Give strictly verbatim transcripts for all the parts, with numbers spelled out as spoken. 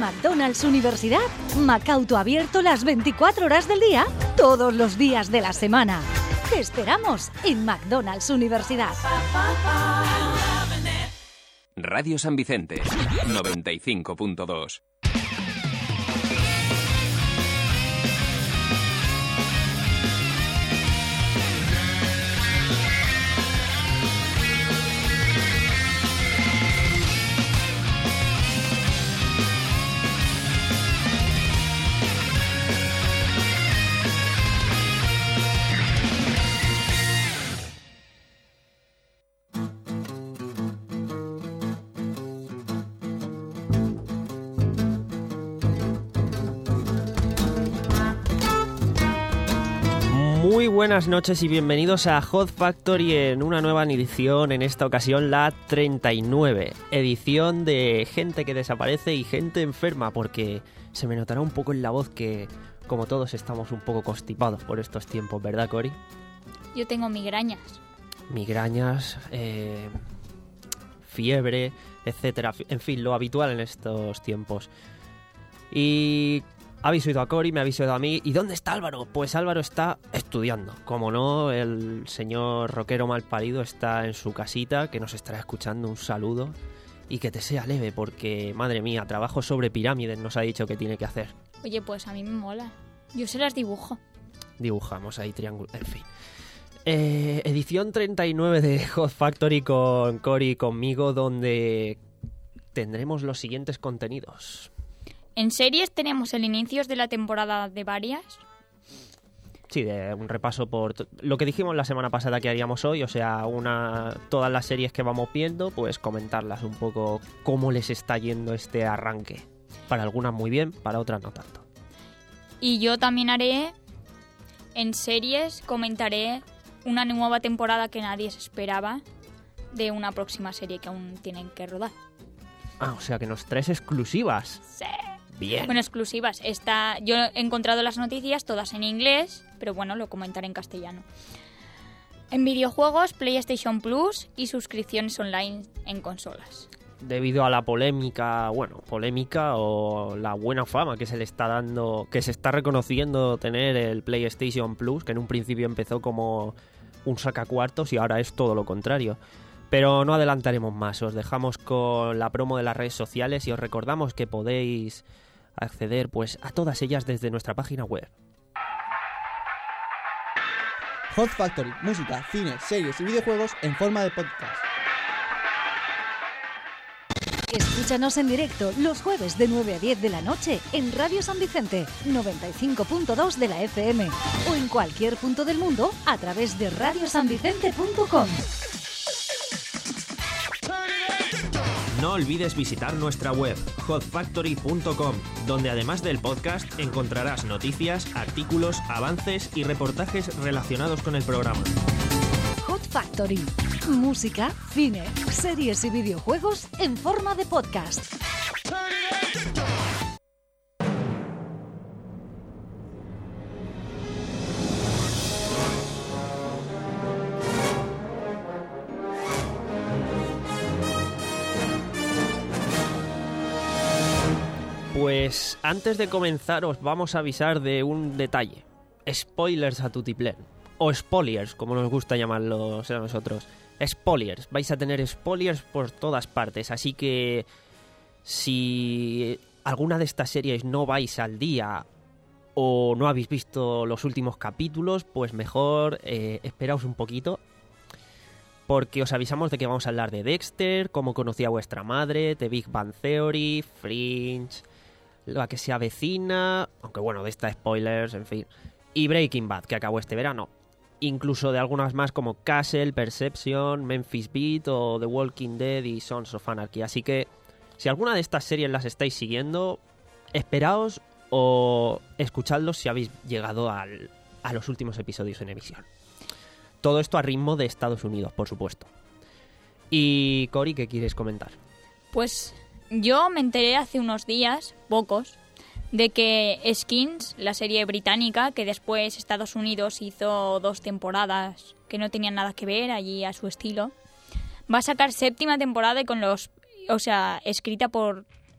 McDonald's Universidad, Macauto abierto las veinticuatro horas del día, todos los días de la semana. Te esperamos en McDonald's Universidad. Radio San Vicente, noventa y cinco punto dos. Muy buenas noches y bienvenidos a Hot Factory en una nueva edición, en esta ocasión la treinta y nueve, edición de gente que desaparece y gente enferma, porque se me notará un poco en la voz que, como todos, estamos un poco constipados por estos tiempos, ¿verdad, Cori? Yo tengo migrañas. Migrañas, eh, fiebre, etcétera, en fin, lo habitual en estos tiempos. Y habéis oído a Cori, me habéis oído a mí. ¿Y dónde está Álvaro? Pues Álvaro está estudiando. Como no, el señor rockero malparido está en su casita, que nos estará escuchando. Un saludo. Y que te sea leve, porque, madre mía, trabajo sobre pirámides nos ha dicho que tiene que hacer. Oye, pues a mí me mola. Yo se las dibujo. Dibujamos ahí triángulo, en fin. Eh, edición treinta y nueve de Hot Factory con Cori y conmigo, donde tendremos los siguientes contenidos. En series tenemos el inicio de la temporada de varias. Sí, de un repaso por t- lo que dijimos la semana pasada que haríamos hoy, o sea, una todas las series que vamos viendo, pues comentarlas un poco cómo les está yendo este arranque. Para algunas muy bien, para otras no tanto. Y yo también haré, en series, comentaré una nueva temporada que nadie se esperaba de una próxima serie que aún tienen que rodar. Ah, o sea que nos traes exclusivas. Sí. Bien. Bueno, exclusivas. Está, yo he encontrado las noticias todas en inglés, pero bueno, lo comentaré en castellano. En videojuegos, PlayStation Plus y suscripciones online en consolas. Debido a la polémica, bueno, polémica o la buena fama que se le está dando, que se está reconociendo tener el PlayStation Plus, que en un principio empezó como un sacacuartos y ahora es todo lo contrario. Pero no adelantaremos más, os dejamos con la promo de las redes sociales y os recordamos que podéis acceder pues a todas ellas desde nuestra página web. Hot Factory, música, cine, series y videojuegos en forma de podcast. Escúchanos en directo los jueves de nueve a diez de la noche en Radio San Vicente, noventa y cinco punto dos de la F M o en cualquier punto del mundo a través de radio san vicente punto com. No olvides visitar nuestra web, hot factory punto com, donde además del podcast encontrarás noticias, artículos, avances y reportajes relacionados con el programa. Hot Factory. Música, cine, series y videojuegos en forma de podcast. Pues antes de comenzar os vamos a avisar de un detalle. Spoilers a tutiplén. O spoilers, como nos gusta llamarlos a nosotros. Spoilers. Vais a tener spoilers por todas partes. Así que si alguna de estas series no vais al día o no habéis visto los últimos capítulos, pues mejor eh, esperaos un poquito. Porque os avisamos de que vamos a hablar de Dexter, Cómo conocí a vuestra madre, The Big Bang Theory, Fringe, la que se avecina, aunque bueno, de esta spoilers, en fin, y Breaking Bad, que acabó este verano. Incluso de algunas más como Castle, Perception, Memphis Beat o The Walking Dead y Sons of Anarchy. Así que si alguna de estas series las estáis siguiendo, esperaos o escuchadlos si habéis llegado al, a los últimos episodios en emisión. Todo esto a ritmo de Estados Unidos, por supuesto. Y Cori, ¿qué quieres comentar? Pues yo me enteré hace unos días, pocos, de que Skins, la serie británica, que después Estados Unidos hizo dos temporadas que no tenían nada que ver allí a su estilo, va a sacar séptima temporada y con los, o sea, escrita por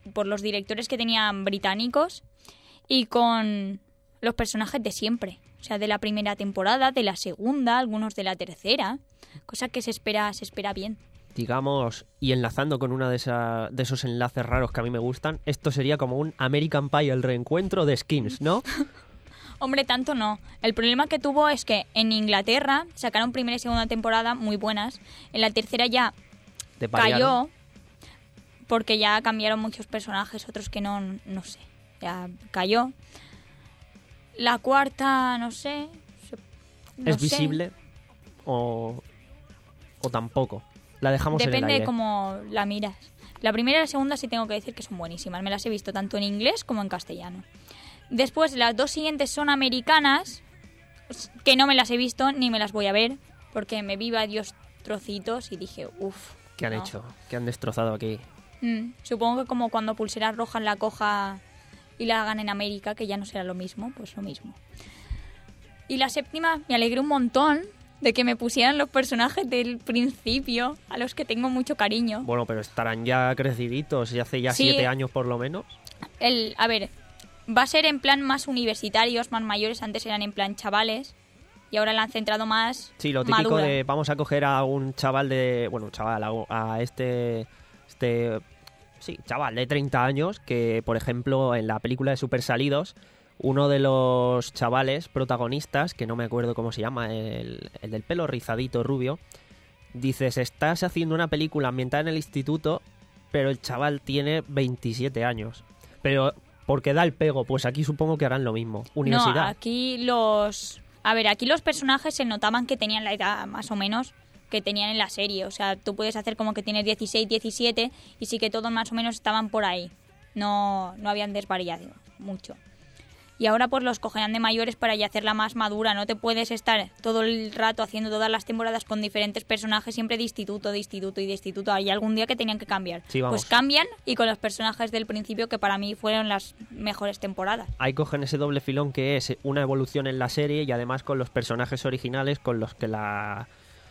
por los directores que tenían británicos y con los personajes de siempre. O sea, de la primera temporada, de la segunda, algunos de la tercera. Cosa que se espera, se espera bien. Digamos, y enlazando con uno de, esa, de esos enlaces raros que a mí me gustan, esto sería como un American Pie, el reencuentro de Skins, ¿no? Hombre, tanto no. El problema que tuvo es que en Inglaterra sacaron primera y segunda temporada muy buenas. En la tercera ya De pariano. cayó porque ya cambiaron muchos personajes, otros que no, no sé. Ya cayó. La cuarta, no sé. no ¿Es sé. visible o, o tampoco? La dejamos en el Depende aire. de cómo la miras. La primera y la segunda sí tengo que decir que son buenísimas. Me las he visto tanto en inglés como en castellano. Después, las dos siguientes son americanas, que no me las he visto ni me las voy a ver, porque me vi varios trocitos y dije, uff. ¿Qué han no. hecho? ¿Qué han destrozado aquí? Mm, supongo que como cuando Pulsera Roja la coja y la hagan en América, que ya no será lo mismo, pues lo mismo. Y la séptima, me alegré un montón de que me pusieran los personajes del principio, a los que tengo mucho cariño. Bueno, pero estarán ya creciditos y hace ya Sí. siete años por lo menos. El, a ver, va a ser en plan más universitarios, más mayores. Antes eran en plan chavales y ahora la han centrado más Sí, lo típico madura. de vamos a coger a un chaval de... Bueno, un chaval, a, a este... este sí, chaval de treinta años que, por ejemplo, en la película de Super Salidos, uno de los chavales protagonistas, que no me acuerdo cómo se llama, el, el del pelo rizadito rubio, dices, estás haciendo una película ambientada en el instituto, pero el chaval tiene veintisiete años. Pero, ¿por qué da el pego? Pues aquí supongo que harán lo mismo. Universidad. No, aquí los... A ver, aquí los personajes se notaban que tenían la edad más o menos que tenían en la serie. O sea, tú puedes hacer como que tienes dieciséis, diecisiete y sí que todos más o menos estaban por ahí. No, no habían desvariado mucho. Y ahora pues los cogerán de mayores para ya hacerla más madura. No te puedes estar todo el rato haciendo todas las temporadas con diferentes personajes siempre de instituto, de instituto y de instituto. Hay algún día que tenían que cambiar. Sí, vamos. Pues cambian y con los personajes del principio que para mí fueron las mejores temporadas. Ahí cogen ese doble filón que es una evolución en la serie y además con los personajes originales con los que la,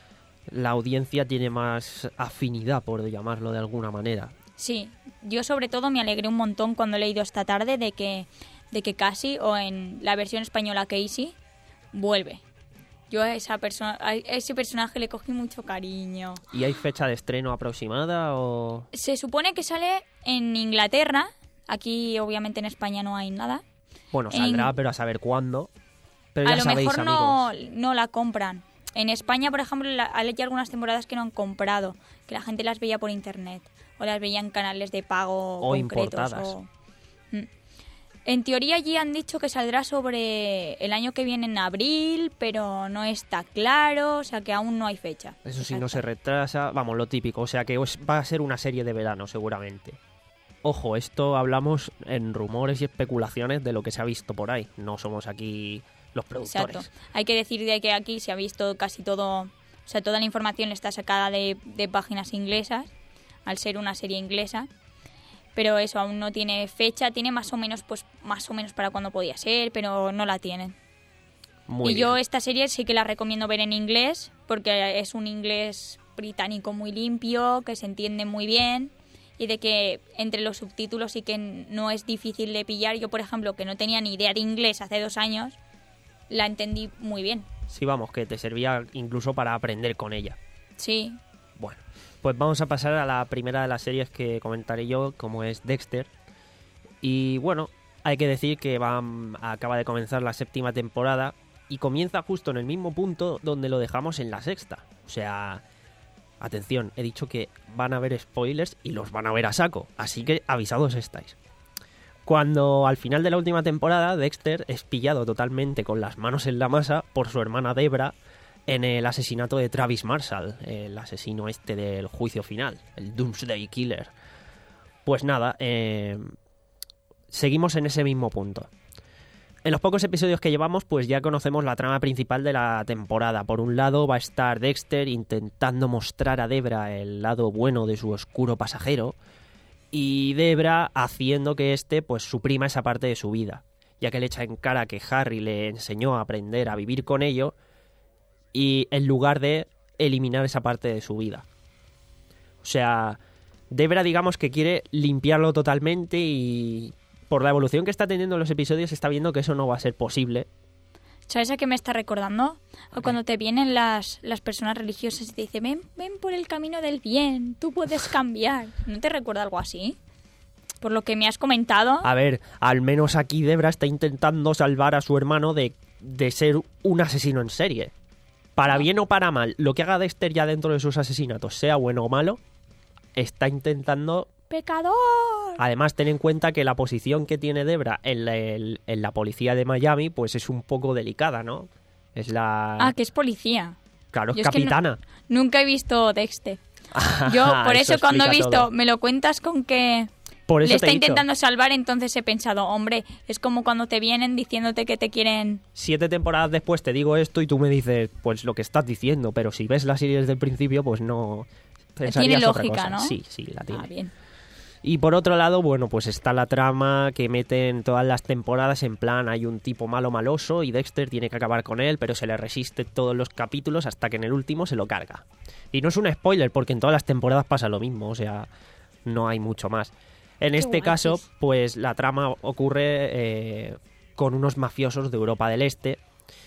la audiencia tiene más afinidad, por llamarlo de alguna manera. Sí, yo sobre todo me alegré un montón cuando he leído esta tarde de que, de que Cassie, o en la versión española Casey, vuelve. Yo a, esa persona, a ese personaje le cogí mucho cariño. ¿Y hay fecha de estreno aproximada o...? Se supone que sale en Inglaterra. Aquí obviamente en España no hay nada. Bueno, saldrá, En- pero a saber cuándo. Pero A ya lo sabéis, mejor no, amigos. no la compran. En España, por ejemplo, la- hay ya algunas temporadas que no han comprado, que la gente las veía por internet o las veía en canales de pago O concretos. importadas. o- Mm. En teoría allí han dicho que saldrá sobre el año que viene en abril, pero no está claro, o sea que aún no hay fecha. Eso sí, no exacta. se retrasa. Vamos, lo típico. O sea que os- va a ser una serie de verano, seguramente. Ojo, esto hablamos en rumores y especulaciones de lo que se ha visto por ahí. No somos aquí los productores. Exacto. Hay que decir de que aquí se ha visto casi todo, o sea, toda la información está sacada de, de páginas inglesas, al ser una serie inglesa. Pero eso aún no tiene fecha, tiene más o menos, pues más o menos para cuándo podía ser, pero no la tienen. Muy y yo bien. esta serie sí que la recomiendo ver en inglés, porque es un inglés británico muy limpio, que se entiende muy bien, y de que entre los subtítulos sí que no es difícil de pillar. Yo, por ejemplo, que no tenía ni idea de inglés hace dos años, la entendí muy bien. Sí, vamos, que te servía incluso para aprender con ella. Sí, Bueno, pues vamos a pasar a la primera de las series que comentaré yo, como es Dexter. Y bueno, hay que decir que va, acaba de comenzar la séptima temporada y comienza justo en el mismo punto donde lo dejamos en la sexta. O sea, atención, he dicho que van a haber spoilers y los van a ver a saco, así que avisados estáis. Cuando al final de la última temporada Dexter es pillado totalmente con las manos en la masa por su hermana Debra en el asesinato de Travis Marshall, el asesino este del juicio final, el Doomsday Killer. Pues nada, eh, seguimos en ese mismo punto. En los pocos episodios que llevamos, pues ya conocemos la trama principal de la temporada. Por un lado va a estar Dexter intentando mostrar a Debra el lado bueno de su oscuro pasajero, y Debra haciendo que éste pues suprima esa parte de su vida, ya que le echa en cara que Harry le enseñó a aprender a vivir con ello, y en lugar de eliminar esa parte de su vida. O sea, Debra, digamos que quiere limpiarlo totalmente y por la evolución que está teniendo en los episodios está viendo que eso no va a ser posible. ¿Sabes a qué me está recordando? O cuando te vienen las, las personas religiosas y te dicen, ven, ven por el camino del bien, tú puedes cambiar. ¿No te recuerda algo así? Por lo que me has comentado. A ver, al menos aquí Debra está intentando salvar a su hermano de, de ser un asesino en serie. Para bien o para mal, lo que haga Dexter ya dentro de sus asesinatos, sea bueno o malo, está intentando... ¡Pecador! Además, ten en cuenta que la posición que tiene Debra en la, en, en la policía de Miami, pues es un poco delicada, ¿no? Es la... Ah, que es policía. Claro, es Yo es que capitana. no- nunca he visto Dexter. Yo, por eso, Eso cuando he explica visto, todo. me lo cuentas con que Por eso le te está he dicho, intentando salvar, entonces he pensado, hombre, es como cuando te vienen diciéndote que te quieren... siete temporadas después te digo esto y tú me dices, pues lo que estás diciendo, pero si ves la serie desde el principio, pues no... pensarías Tiene otra lógica, cosa. ¿no? Sí, sí, la tiene. Ah, bien. Y por otro lado, bueno, pues está la trama que meten todas las temporadas en plan, hay un tipo malo maloso y Dexter tiene que acabar con él, pero se le resiste todos los capítulos hasta que en el último se lo carga. Y no es un spoiler, porque en todas las temporadas pasa lo mismo, o sea, no hay mucho más. En Qué este guay, caso, Chris. pues la trama ocurre eh, con unos mafiosos de Europa del Este.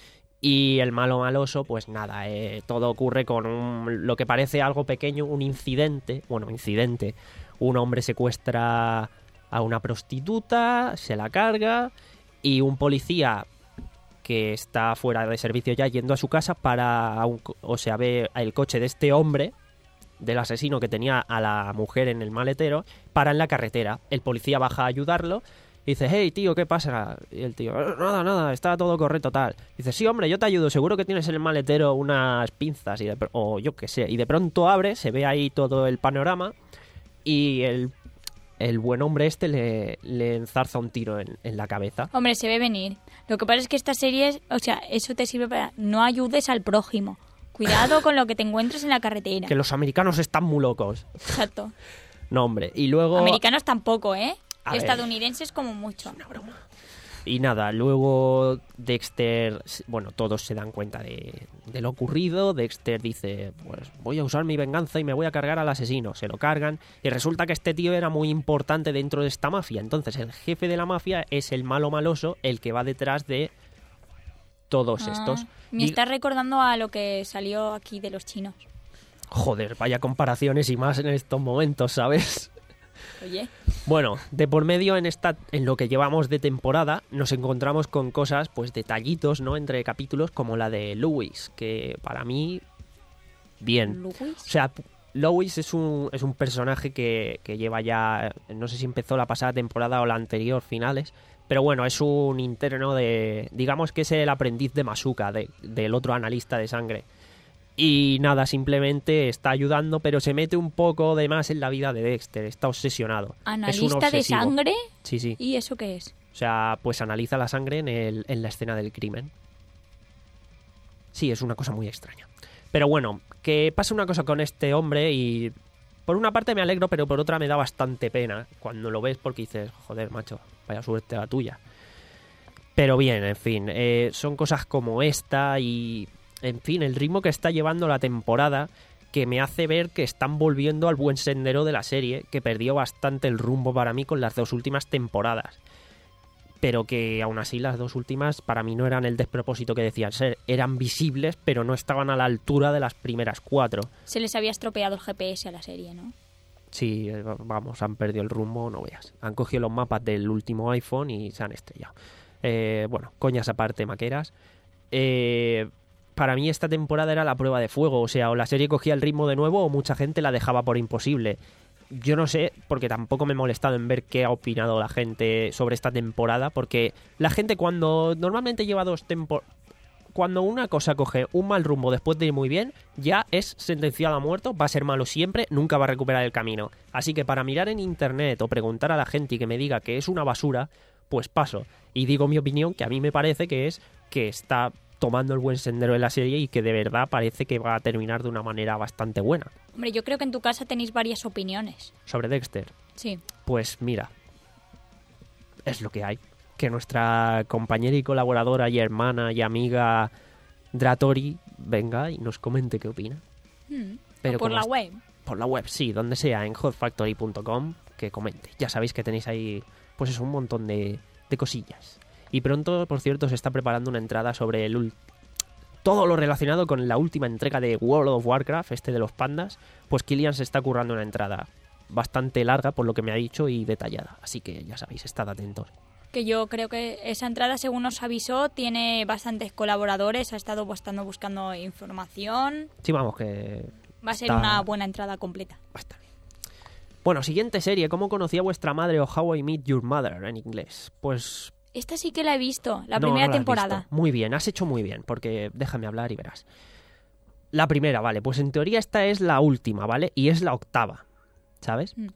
Y el malo maloso, pues nada, eh, todo ocurre con un, lo que parece algo pequeño, un incidente, bueno, incidente, un hombre secuestra a una prostituta, se la carga y un policía que está fuera de servicio ya yendo a su casa para, un, o sea, ve el coche de este hombre, del asesino que tenía a la mujer en el maletero, para en la carretera. El policía baja a ayudarlo. Y dice, hey, tío, ¿qué pasa? Y el tío, nada, nada, está todo correcto, tal. Dice, sí, hombre, yo te ayudo, seguro que tienes en el maletero unas pinzas, y de, o yo qué sé. Y de pronto abre, se ve ahí todo el panorama, y el, el buen hombre este le, le enzarza un tiro en, en la cabeza. Hombre, se ve venir. Lo que pasa es que esta serie, es, o sea, eso te sirve para no ayudes al prójimo. Cuidado con lo que te encuentres en la carretera. Que los americanos están muy locos. Exacto. No, hombre, y luego... Americanos tampoco, ¿eh? A ver. Estadounidenses como mucho. Y nada, luego Dexter, bueno, todos se dan cuenta de, de lo ocurrido. Dexter dice, pues voy a usar mi venganza y me voy a cargar al asesino. Se lo cargan y resulta que este tío era muy importante dentro de esta mafia. Entonces el jefe de la mafia es el malo maloso, el que va detrás de todos Ah, estos. me Dig- está recordando a lo que salió aquí de los chinos. Joder, vaya comparaciones y más en estos momentos, ¿sabes? Oye, Bueno, de por medio en esta, en lo que llevamos de temporada, nos encontramos con cosas, pues detallitos, ¿no? Entre capítulos, como la de Louis, que para mí, bien. Luis. O sea, Louis es un, es un personaje que, que lleva ya, no sé si empezó la pasada temporada o la anterior, finales, pero bueno, es un interno de, digamos que es el aprendiz de Masuka, de, del otro analista de sangre. Y nada, simplemente está ayudando, pero se mete un poco de más en la vida de Dexter. Está obsesionado. Es un ¿Analista de obsesivo. sangre? Sí, sí. ¿Y eso qué es? O sea, pues analiza la sangre en, el, en la escena del crimen. Sí, es una cosa muy extraña. Pero bueno, que pasa una cosa con este hombre y... Por una parte me alegro, pero por otra me da bastante pena cuando lo ves porque dices, joder, macho, vaya suerte la tuya. Pero bien, en fin, eh, son cosas como esta y... En fin, el ritmo que está llevando la temporada que me hace ver que están volviendo al buen sendero de la serie, que perdió bastante el rumbo para mí con las dos últimas temporadas. Pero que aún así las dos últimas para mí no eran el despropósito que decían ser. Eran visibles, pero no estaban a la altura de las primeras cuatro. Se les había estropeado el G P S a la serie, ¿no? Sí, eh, vamos, han perdido el rumbo, no veas. Han cogido los mapas del último iPhone y se han estrellado. Eh, bueno, coñas aparte, maqueras. Eh... Para mí esta temporada era la prueba de fuego, o sea, o la serie cogía el ritmo de nuevo o mucha gente la dejaba por imposible. Yo no sé, porque tampoco me he molestado en ver qué ha opinado la gente sobre esta temporada, porque la gente cuando normalmente lleva dos temporadas... Cuando una cosa coge un mal rumbo después de ir muy bien, ya es sentenciado a muerto, va a ser malo siempre, nunca va a recuperar el camino. Así que para mirar en internet o preguntar a la gente y que me diga que es una basura, pues paso. Y digo mi opinión, que a mí me parece que es que está... tomando el buen sendero de la serie y que de verdad parece que va a terminar de una manera bastante buena. Hombre, yo creo que en tu casa tenéis varias opiniones. Sobre Dexter, Sí. pues mira, es lo que hay. Que nuestra compañera y colaboradora y hermana y amiga Dratori venga y nos comente qué opina. Mm. Pero O por como la est- web. por la web, sí, donde sea, en hot factory punto com, que comente. Ya sabéis que tenéis ahí, pues eso, un montón de, de cosillas. Y pronto, por cierto, se está preparando una entrada sobre el ul- todo lo relacionado con la última entrega de World of Warcraft, este de los pandas. Pues Kilian se está currando una entrada bastante larga, por lo que me ha dicho, y detallada. Así que ya sabéis, estad atentos. Que yo creo que esa entrada, según nos avisó, tiene bastantes colaboradores, ha estado buscando, buscando información. Sí, vamos, que... Va a ser está... una buena entrada completa. Va a estar bien. Bueno, siguiente serie, ¿cómo conocía vuestra madre o How I Met Your Mother en inglés? Pues... Esta sí que la he visto, la no, primera no la has temporada. visto. Muy bien, has hecho muy bien, porque déjame hablar y verás. La primera, vale, pues en teoría esta es la última, ¿vale? Y es la octava, ¿sabes? Mm.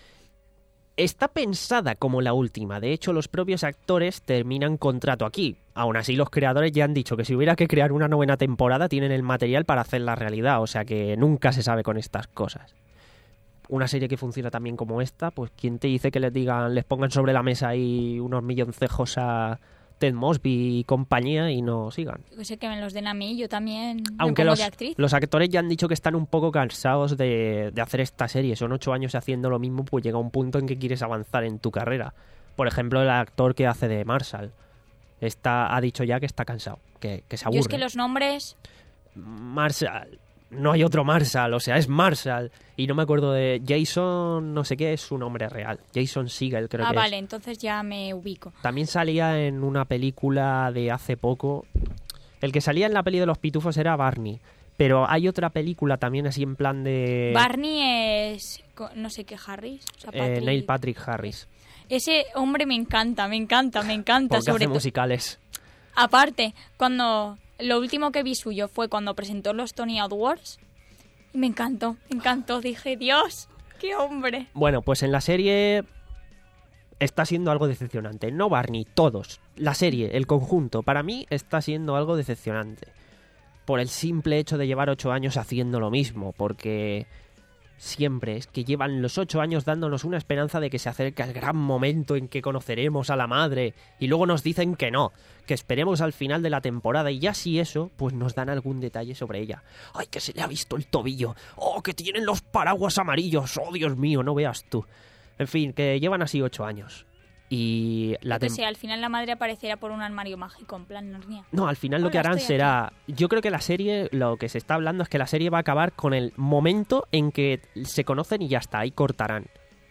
Está pensada como la última, de hecho los propios actores terminan contrato aquí. Aún así los creadores ya han dicho que si hubiera que crear una novena temporada tienen el material para hacer la realidad, o sea que nunca se sabe con estas cosas. Una serie que funciona también como esta, pues ¿quién te dice que les digan, les pongan sobre la mesa ahí unos milloncejos a Ted Mosby y compañía y no sigan? Yo sé que me los den a mí, yo también Aunque me pongo los, de actriz. los actores ya han dicho que están un poco cansados de, de hacer esta serie. Son ocho años haciendo lo mismo, pues llega un punto en que quieres avanzar en tu carrera. Por ejemplo, el actor que hace de Marshall está, ha dicho ya que está cansado, que, que se aburre. Yo es que los nombres... Marshall... No hay otro Marshall, o sea, es Marshall. Y no me acuerdo de Jason, no sé qué es su nombre real. Jason Segel, creo ah, que vale, es. entonces ya me ubico. También salía en una película de hace poco. El que salía en la peli de los pitufos era Barney. Pero hay otra película también así en plan de... Barney es... co- no sé qué, Harris. O sea, eh, Patrick. Neil Patrick Harris. Ese hombre me encanta, me encanta, me encanta. Porque Sobre hace to- musicales. Aparte, cuando... Lo último que vi suyo fue cuando presentó los Tony Awards. Y me encantó, me encantó. Dije, Dios, qué hombre. Bueno, pues en la serie está siendo algo decepcionante. No Barney, todos. La serie, el conjunto, para mí está siendo algo decepcionante. Por el simple hecho de llevar ocho años haciendo lo mismo. Porque siempre es que llevan los ocho años dándonos una esperanza de que se acerca el gran momento en que conoceremos a la madre. Y luego nos dicen que no, que esperemos al final de la temporada. Y ya si eso, pues nos dan algún detalle sobre ella. ¡Ay, que se le ha visto el tobillo! ¡Oh, que tienen los paraguas amarillos! ¡Oh, Dios mío, no veas tú! En fin, que llevan así ocho años. Y la Yo que tem- sé, al final la madre aparecerá por un armario mágico, en plan Narnia. No, al final lo Hola, que harán estoy será... Yo creo que la serie, lo que se está hablando es que la serie va a acabar con el momento en que se conocen y ya está, ahí cortarán.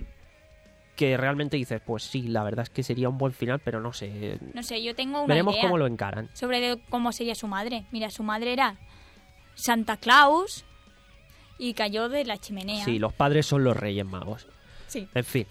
Que realmente dices, pues sí, la verdad es que sería un buen final, pero no sé. No sé, yo tengo una Veremos idea cómo lo encaran. sobre de cómo sería su madre. Mira, su madre era Santa Claus y cayó de la chimenea. Sí, los padres son los Reyes Magos. Sí. En fin.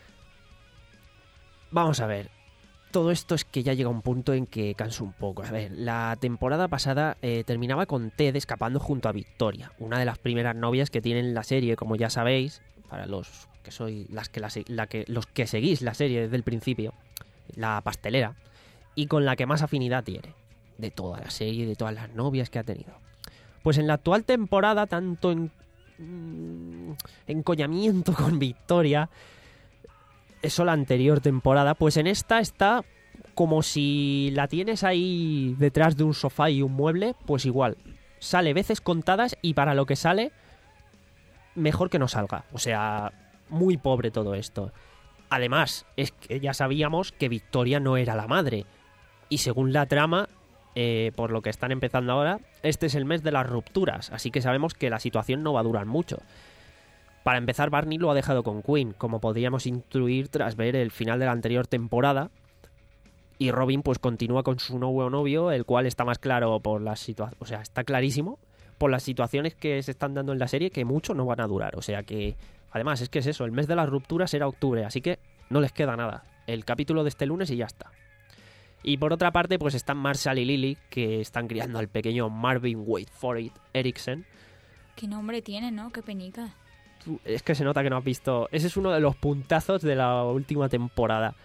Vamos a ver. Todo esto es que ya llega un punto en que canso un poco. A ver, la temporada pasada eh, terminaba con Ted escapando junto a Victoria, una de las primeras novias que tiene en la serie, como ya sabéis, para los que soy las que la, se- la que los que seguís la serie desde el principio, la pastelera, y con la que más afinidad tiene de toda la serie, de todas las novias que ha tenido. Pues en la actual temporada, tanto en mm, encoñamiento con Victoria, eso la anterior temporada, pues en esta está como si la tienes ahí detrás de un sofá y un mueble, pues igual. Sale veces contadas y para lo que sale, mejor que no salga. O sea, muy pobre todo esto. Además, es que ya sabíamos que Victoria no era la madre. Y según la trama, eh, por lo que están empezando ahora, este es el mes de las rupturas. Así que sabemos que la situación no va a durar mucho. Para empezar, Barney lo ha dejado con Quinn, como podríamos intuir tras ver el final de la anterior temporada. Y Robin pues continúa con su nuevo novio, el cual está más claro por las situaciones, o sea, está clarísimo por las situaciones que se están dando en la serie que mucho no van a durar. O sea que, además, es que es eso, el mes de las rupturas será octubre, así que no les queda nada. El capítulo de este lunes y ya está. Y por otra parte, pues están Marshall y Lily, que están criando al pequeño Marvin Wait for It Erickson. Qué nombre tiene, ¿no? Qué penica. Es que se nota que no has visto. Ese es uno de los puntazos de la última temporada.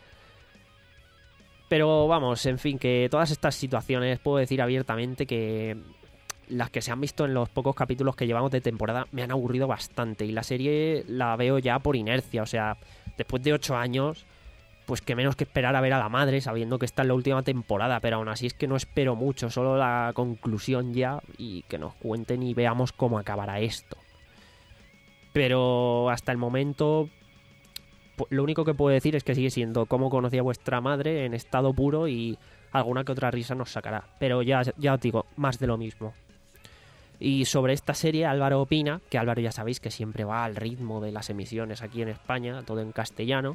Pero vamos, en fin, que todas estas situaciones puedo decir abiertamente que las que se han visto en los pocos capítulos que llevamos de temporada me han aburrido bastante. Y la serie la veo ya por inercia. O sea, después de ocho años, pues que menos que esperar a ver a la madre, sabiendo que está en la última temporada. Pero aún así es que no espero mucho, solo la conclusión ya y que nos cuenten y veamos cómo acabará esto. Pero hasta el momento, lo único que puedo decir es que sigue siendo Cómo conocí a vuestra madre en estado puro y alguna que otra risa nos sacará. Pero ya, ya os digo, más de lo mismo. Y sobre esta serie Álvaro opina, que Álvaro ya sabéis que siempre va al ritmo de las emisiones aquí en España, todo en castellano.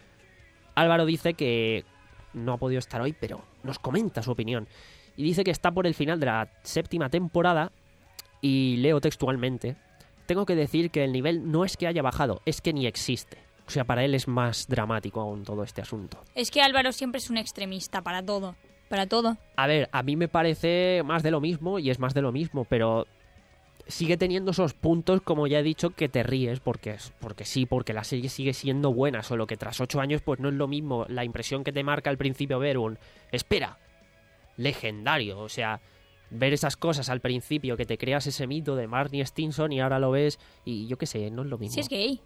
Álvaro dice que no ha podido estar hoy, pero nos comenta su opinión. Y dice que está por el final de la séptima temporada y leo textualmente: tengo que decir que el nivel no es que haya bajado, es que ni existe. O sea, para él es más dramático aún todo este asunto. Es que Álvaro siempre es un extremista para todo. Para todo. A ver, a mí me parece más de lo mismo y es más de lo mismo, pero sigue teniendo esos puntos, como ya he dicho, que te ríes porque, porque sí, porque la serie sigue siendo buena, solo que tras ocho años pues no es lo mismo la impresión que te marca al principio ver un espera, legendario, o sea, ver esas cosas al principio, que te creas ese mito de Barney Stinson y ahora lo ves y yo qué sé, no es lo mismo. Si es gay.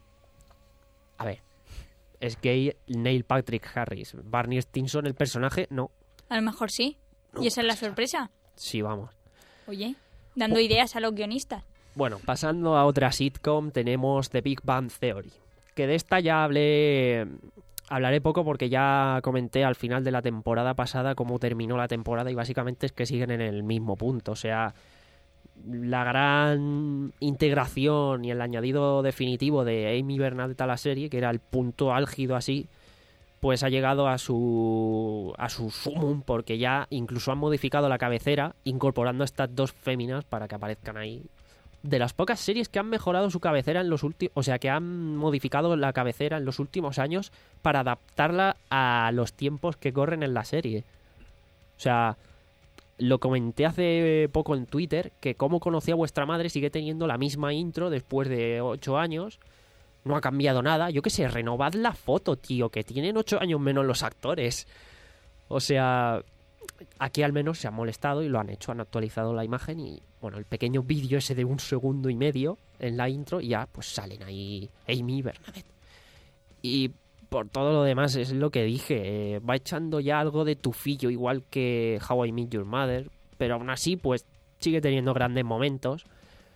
A ver, es gay Neil Patrick Harris. Barney Stinson, el personaje, no. A lo mejor sí. No, ¿Y esa es la o sea, sorpresa? Sí, vamos. Oye, dando ideas a los guionistas. Bueno, pasando a otra sitcom, tenemos The Big Bang Theory. Que de esta ya hablé... Hablaré poco porque ya comenté al final de la temporada pasada cómo terminó la temporada y básicamente es que siguen en el mismo punto. O sea, la gran integración y el añadido definitivo de Amy Bernadette a la serie, que era el punto álgido así, pues ha llegado a su a su sumum, porque ya incluso han modificado la cabecera incorporando a estas dos féminas para que aparezcan ahí. De las pocas series que han mejorado su cabecera en los últimos, o sea, que han modificado la cabecera en los últimos años para adaptarla a los tiempos que corren en la serie. O sea, lo comenté hace poco en Twitter, que Cómo conocí a vuestra madre sigue teniendo la misma intro después de ocho años. No ha cambiado nada. Yo qué sé, renovad la foto, tío, que tienen ocho años menos los actores. O sea, aquí al menos se han molestado y lo han hecho, han actualizado la imagen y, bueno, el pequeño vídeo ese de un segundo y medio en la intro y ya pues salen ahí Amy y Bernadette. Y por todo lo demás es lo que dije, eh, va echando ya algo de tufillo, igual que How I Met Your Mother, pero aún así pues sigue teniendo grandes momentos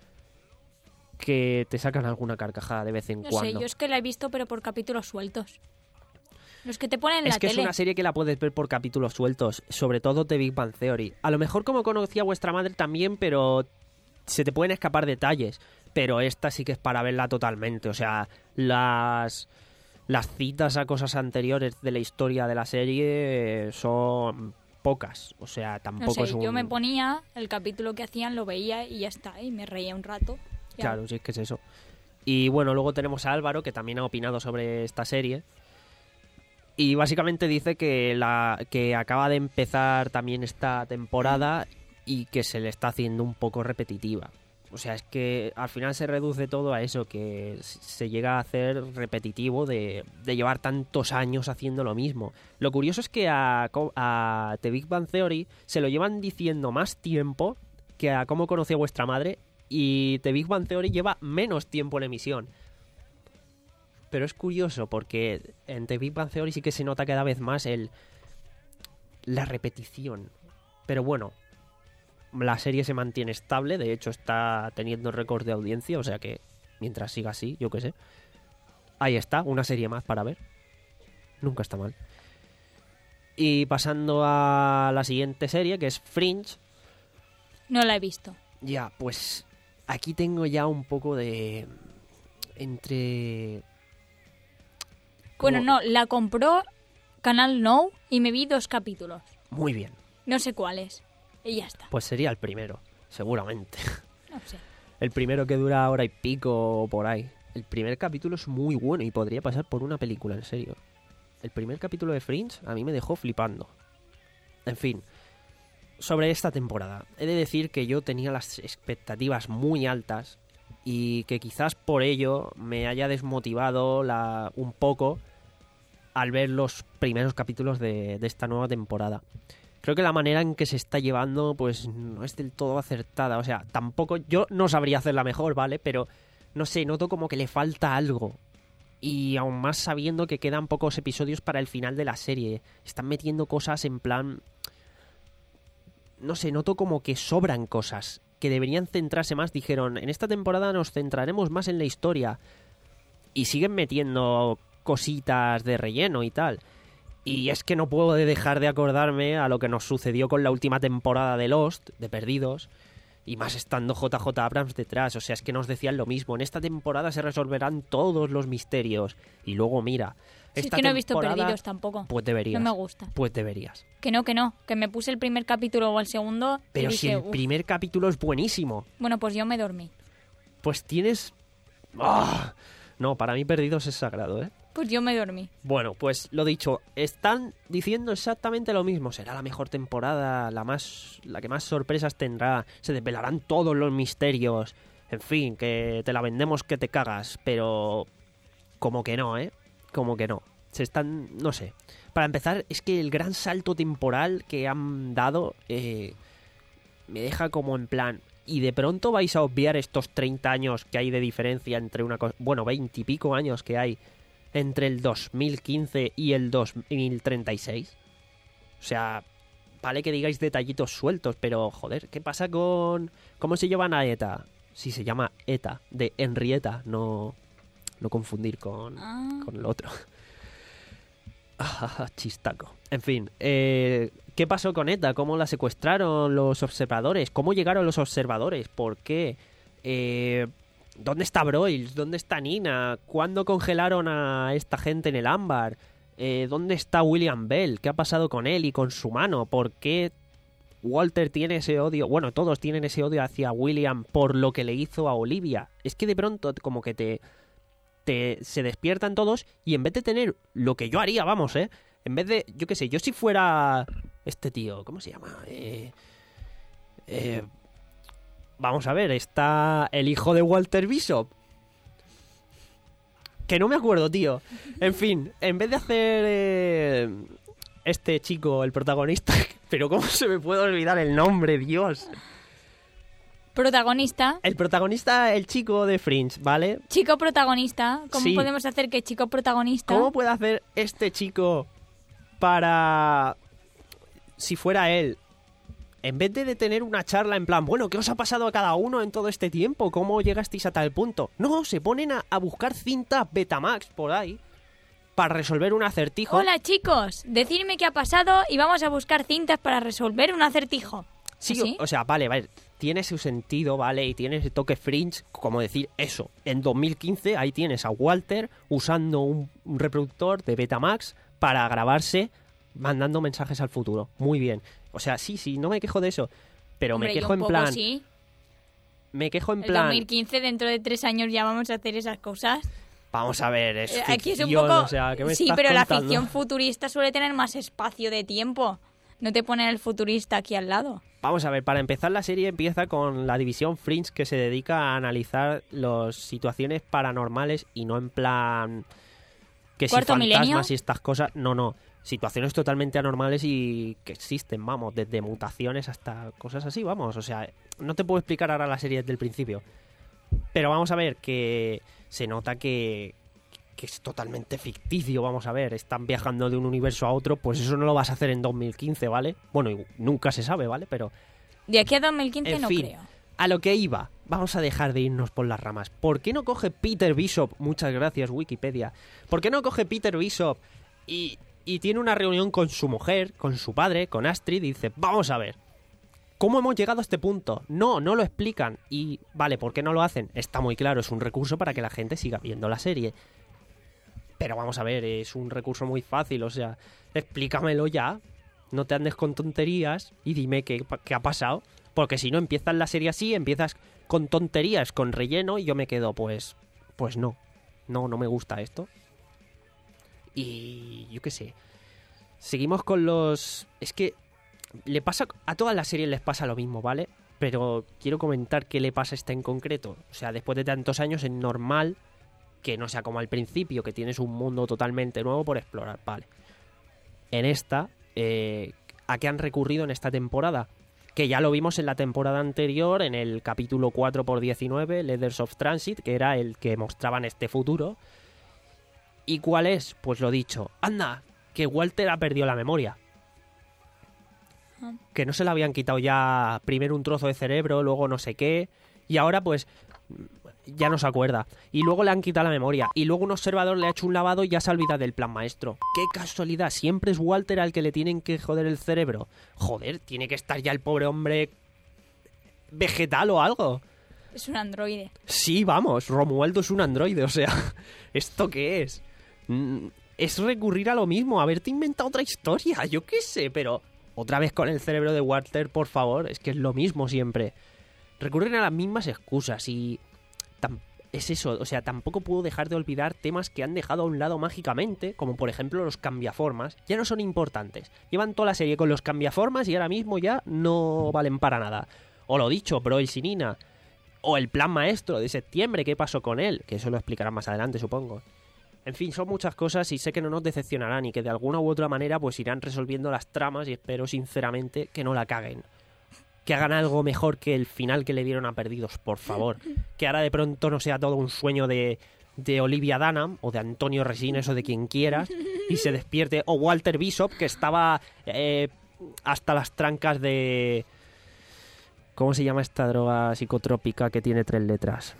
que te sacan alguna carcajada de vez en No cuando. sé, yo es que la he visto pero por capítulos sueltos. Los que te ponen en Es la que tele. es una serie que la puedes ver por capítulos sueltos, sobre todo The Big Bang Theory. A lo mejor Cómo conocí a vuestra madre también, pero se te pueden escapar detalles. Pero esta sí que es para verla totalmente. O sea, las, las citas a cosas anteriores de la historia de la serie son pocas. O sea, tampoco No sé, es un... yo me ponía el capítulo que hacían, lo veía y ya está, y me reía un rato. Ya. Claro, sí, es que es eso. Y bueno, luego tenemos a Álvaro, que también ha opinado sobre esta serie. Y básicamente dice que, la, que acaba de empezar también esta temporada y que se le está haciendo un poco repetitiva. O sea, es que al final se reduce todo a eso, que se llega a hacer repetitivo de, de llevar tantos años haciendo lo mismo. Lo curioso es que a, a The Big Bang Theory se lo llevan diciendo más tiempo que a Cómo conocí a vuestra madre, y The Big Bang Theory lleva menos tiempo en emisión. Pero es curioso porque en The Big Bang Theory sí que se nota cada vez más el la repetición. Pero bueno, la serie se mantiene estable, de hecho está teniendo récord de audiencia, o sea que mientras siga así, yo qué sé. Ahí está, una serie más para ver. Nunca está mal. Y pasando a la siguiente serie, que es Fringe. No la he visto. Ya, pues aquí tengo ya un poco de... entre... Bueno, no, la compró Canal Now y me vi dos capítulos. Muy bien. No sé cuáles. Y ya está. Pues sería el primero, seguramente. No sé. El primero que dura hora y pico o por ahí. El primer capítulo es muy bueno y podría pasar por una película, en serio. El primer capítulo de Fringe a mí me dejó flipando. En fin, sobre esta temporada. He de decir que yo tenía las expectativas muy altas y que quizás por ello me haya desmotivado la, un poco al ver los primeros capítulos de, de esta nueva temporada. Creo que la manera en que se está llevando pues no es del todo acertada. O sea, tampoco... Yo no sabría hacerla mejor, ¿vale? Pero, no sé, noto como que le falta algo. Y aún más sabiendo que quedan pocos episodios para el final de la serie. Están metiendo cosas en plan... No sé, noto como que sobran cosas. que deberían centrarse más. Dijeron, en esta temporada nos centraremos más en la historia. Y siguen metiendo cositas de relleno y tal. Y es que no puedo dejar de acordarme a lo que nos sucedió con la última temporada de Lost, de Perdidos, y más estando J J Abrams detrás. O sea, es que nos decían lo mismo. En esta temporada se resolverán todos los misterios. Y luego, mira... Si esta es que no he visto temporada, Perdidos tampoco. Pues deberías. No me gusta. Pues deberías. Que no, que no. Que me puse el primer capítulo o el segundo Pero y si dije, el "Uf". primer capítulo es buenísimo. Bueno, pues yo me dormí. Pues tienes... ¡Ah! No, para mí Perdidos es sagrado, ¿eh? Pues yo me dormí. Bueno, pues lo dicho, están diciendo exactamente lo mismo. Será la mejor temporada, la más, la que más sorpresas tendrá. Se desvelarán todos los misterios. En fin, que te la vendemos que te cagas. Pero como que no, ¿eh? Como que no. Se están, no sé. Para empezar, es que el gran salto temporal que han dado eh, me deja como en plan... Y de pronto vais a obviar estos treinta años que hay de diferencia entre una cosa... Bueno, veinte y pico años que hay entre el dos mil quince y el dos mil treinta y seis. O sea, vale que digáis detallitos sueltos, pero joder, ¿qué pasa con... ¿Cómo se llaman a ETA? Sí, se llama ETA, de Henrietta, no, no confundir con, Ah. con el otro. Ah, chistaco. En fin, eh, ¿qué pasó con ETA? ¿Cómo la secuestraron los observadores? ¿Cómo llegaron los observadores? ¿Por qué? Eh, ¿Dónde está Broyles? ¿Dónde está Nina? ¿Cuándo congelaron a esta gente en el ámbar? Eh, ¿Dónde está William Bell? ¿Qué ha pasado con él y con su mano? ¿Por qué Walter tiene ese odio? Bueno, todos tienen ese odio hacia William por lo que le hizo a Olivia. Es que de pronto como que te... Te, se despiertan todos y en vez de tener lo que yo haría, vamos, ¿eh? En vez de, yo qué sé, yo si fuera este tío, ¿cómo se llama? Eh, eh, vamos a ver, está el hijo de Walter Bishop. Que no me acuerdo, tío. En fin, en vez de hacer eh, este chico, el protagonista, pero ¿cómo se me puede olvidar el nombre, Dios? Protagonista. El protagonista, el chico de Fringe, ¿vale? Chico protagonista. ¿Cómo Sí. podemos hacer que chico protagonista? ¿Cómo puede hacer este chico para... Si fuera él, en vez de tener una charla en plan, bueno, ¿qué os ha pasado a cada uno en todo este tiempo? ¿Cómo llegasteis a tal punto? No, se ponen a, a buscar cintas Betamax por ahí para resolver un acertijo. Hola chicos, decidme qué ha pasado y vamos a buscar cintas para resolver un acertijo. Sí, ¿Así? o, o sea, vale, vale, tiene su sentido, ¿vale? Y tiene ese toque Fringe, como decir eso. En dos mil quince ahí tienes a Walter usando un, un reproductor de Betamax para grabarse mandando mensajes al futuro. Muy bien. O sea, sí, sí, no me quejo de eso. Pero Hombre, me yo quejo un en poco plan... sí. Me quejo en El plan... dos mil quince, dentro de tres años ya vamos a hacer esas cosas. Vamos a ver, es Eh, ficción, Aquí es un poco... o sea, ¿qué me sí, estás pero la contando? ficción futurista suele tener más espacio de tiempo. No te ponen el futurista aquí al lado. Vamos a ver, para empezar la serie empieza con la división Fringe que se dedica a analizar las situaciones paranormales y no en plan que si ¿Cuarto fantasmas milenio? y estas cosas, no, no, situaciones totalmente anormales y que existen, vamos, desde mutaciones hasta cosas así, vamos, o sea, no te puedo explicar ahora la serie desde el principio, pero vamos a ver que se nota que que es totalmente ficticio, vamos a ver, están viajando de un universo a otro, pues eso no lo vas a hacer en dos mil quince, ¿vale? Bueno, y nunca se sabe, ¿vale? Pero, De aquí a dos mil quince en no fin, creo. a lo que iba, vamos a dejar de irnos por las ramas. ¿Por qué no coge Peter Bishop? Muchas gracias, Wikipedia. ¿Por qué no coge Peter Bishop y, y tiene una reunión con su mujer, con su padre, con Astrid, y dice, vamos a ver, ¿cómo hemos llegado a este punto? No, no lo explican. Y, vale, ¿por qué no lo hacen? Está muy claro, es un recurso para que la gente siga viendo la serie. Pero vamos a ver, es un recurso muy fácil, o sea, explícamelo ya. No te andes con tonterías y dime qué, qué ha pasado. Porque si no empiezas la serie así, empiezas con tonterías, con relleno, y yo me quedo, pues, pues no. No, no me gusta esto. Y yo qué sé. Seguimos con los... Es que le pasa a todas las series les pasa lo mismo, ¿vale? Pero quiero comentar qué le pasa a esta en concreto. O sea, después de tantos años es normal que no sea como al principio, que tienes un mundo totalmente nuevo por explorar, vale. En esta, eh, ¿a qué han recurrido en esta temporada? Que ya lo vimos en la temporada anterior, en el capítulo cuatro por diecinueve, Letters of Transit, que era el que mostraban este futuro. ¿Y cuál es? Pues lo dicho, anda, que Walter ha perdido la memoria. Ah. Que no se le habían quitado ya primero un trozo de cerebro, luego no sé qué, y ahora pues ya no se acuerda. Y luego le han quitado la memoria, y luego un observador le ha hecho un lavado y ya se olvida del plan maestro. ¡Qué casualidad! Siempre es Walter al que le tienen que joder el cerebro. Joder, tiene que estar ya el pobre hombre vegetal o algo. Es un androide. Sí, vamos, Romualdo es un androide, o sea, ¿esto qué es? Mm, es recurrir a lo mismo, haberte inventado otra historia, yo qué sé, pero otra vez con el cerebro de Walter, por favor, es que es lo mismo siempre. Recurren a las mismas excusas y tam- es eso, o sea, tampoco puedo dejar de olvidar temas que han dejado a un lado mágicamente, como por ejemplo los cambiaformas, ya no son importantes. Llevan toda la serie con los cambiaformas y ahora mismo ya no valen para nada. O lo dicho, Broyles y Nina. O el plan maestro de septiembre, ¿qué pasó con él? Que eso lo explicarán más adelante, supongo. En fin, son muchas cosas y sé que no nos decepcionarán y que de alguna u otra manera pues irán resolviendo las tramas y espero sinceramente que no la caguen. Que hagan algo mejor que el final que le dieron a Perdidos, por favor. Que ahora de pronto no sea todo un sueño de, de Olivia Dunham o de Antonio Resines o de quien quieras y se despierte. O Walter Bishop, que estaba eh, hasta las trancas de... ¿Cómo se llama esta droga psicotrópica que tiene tres letras?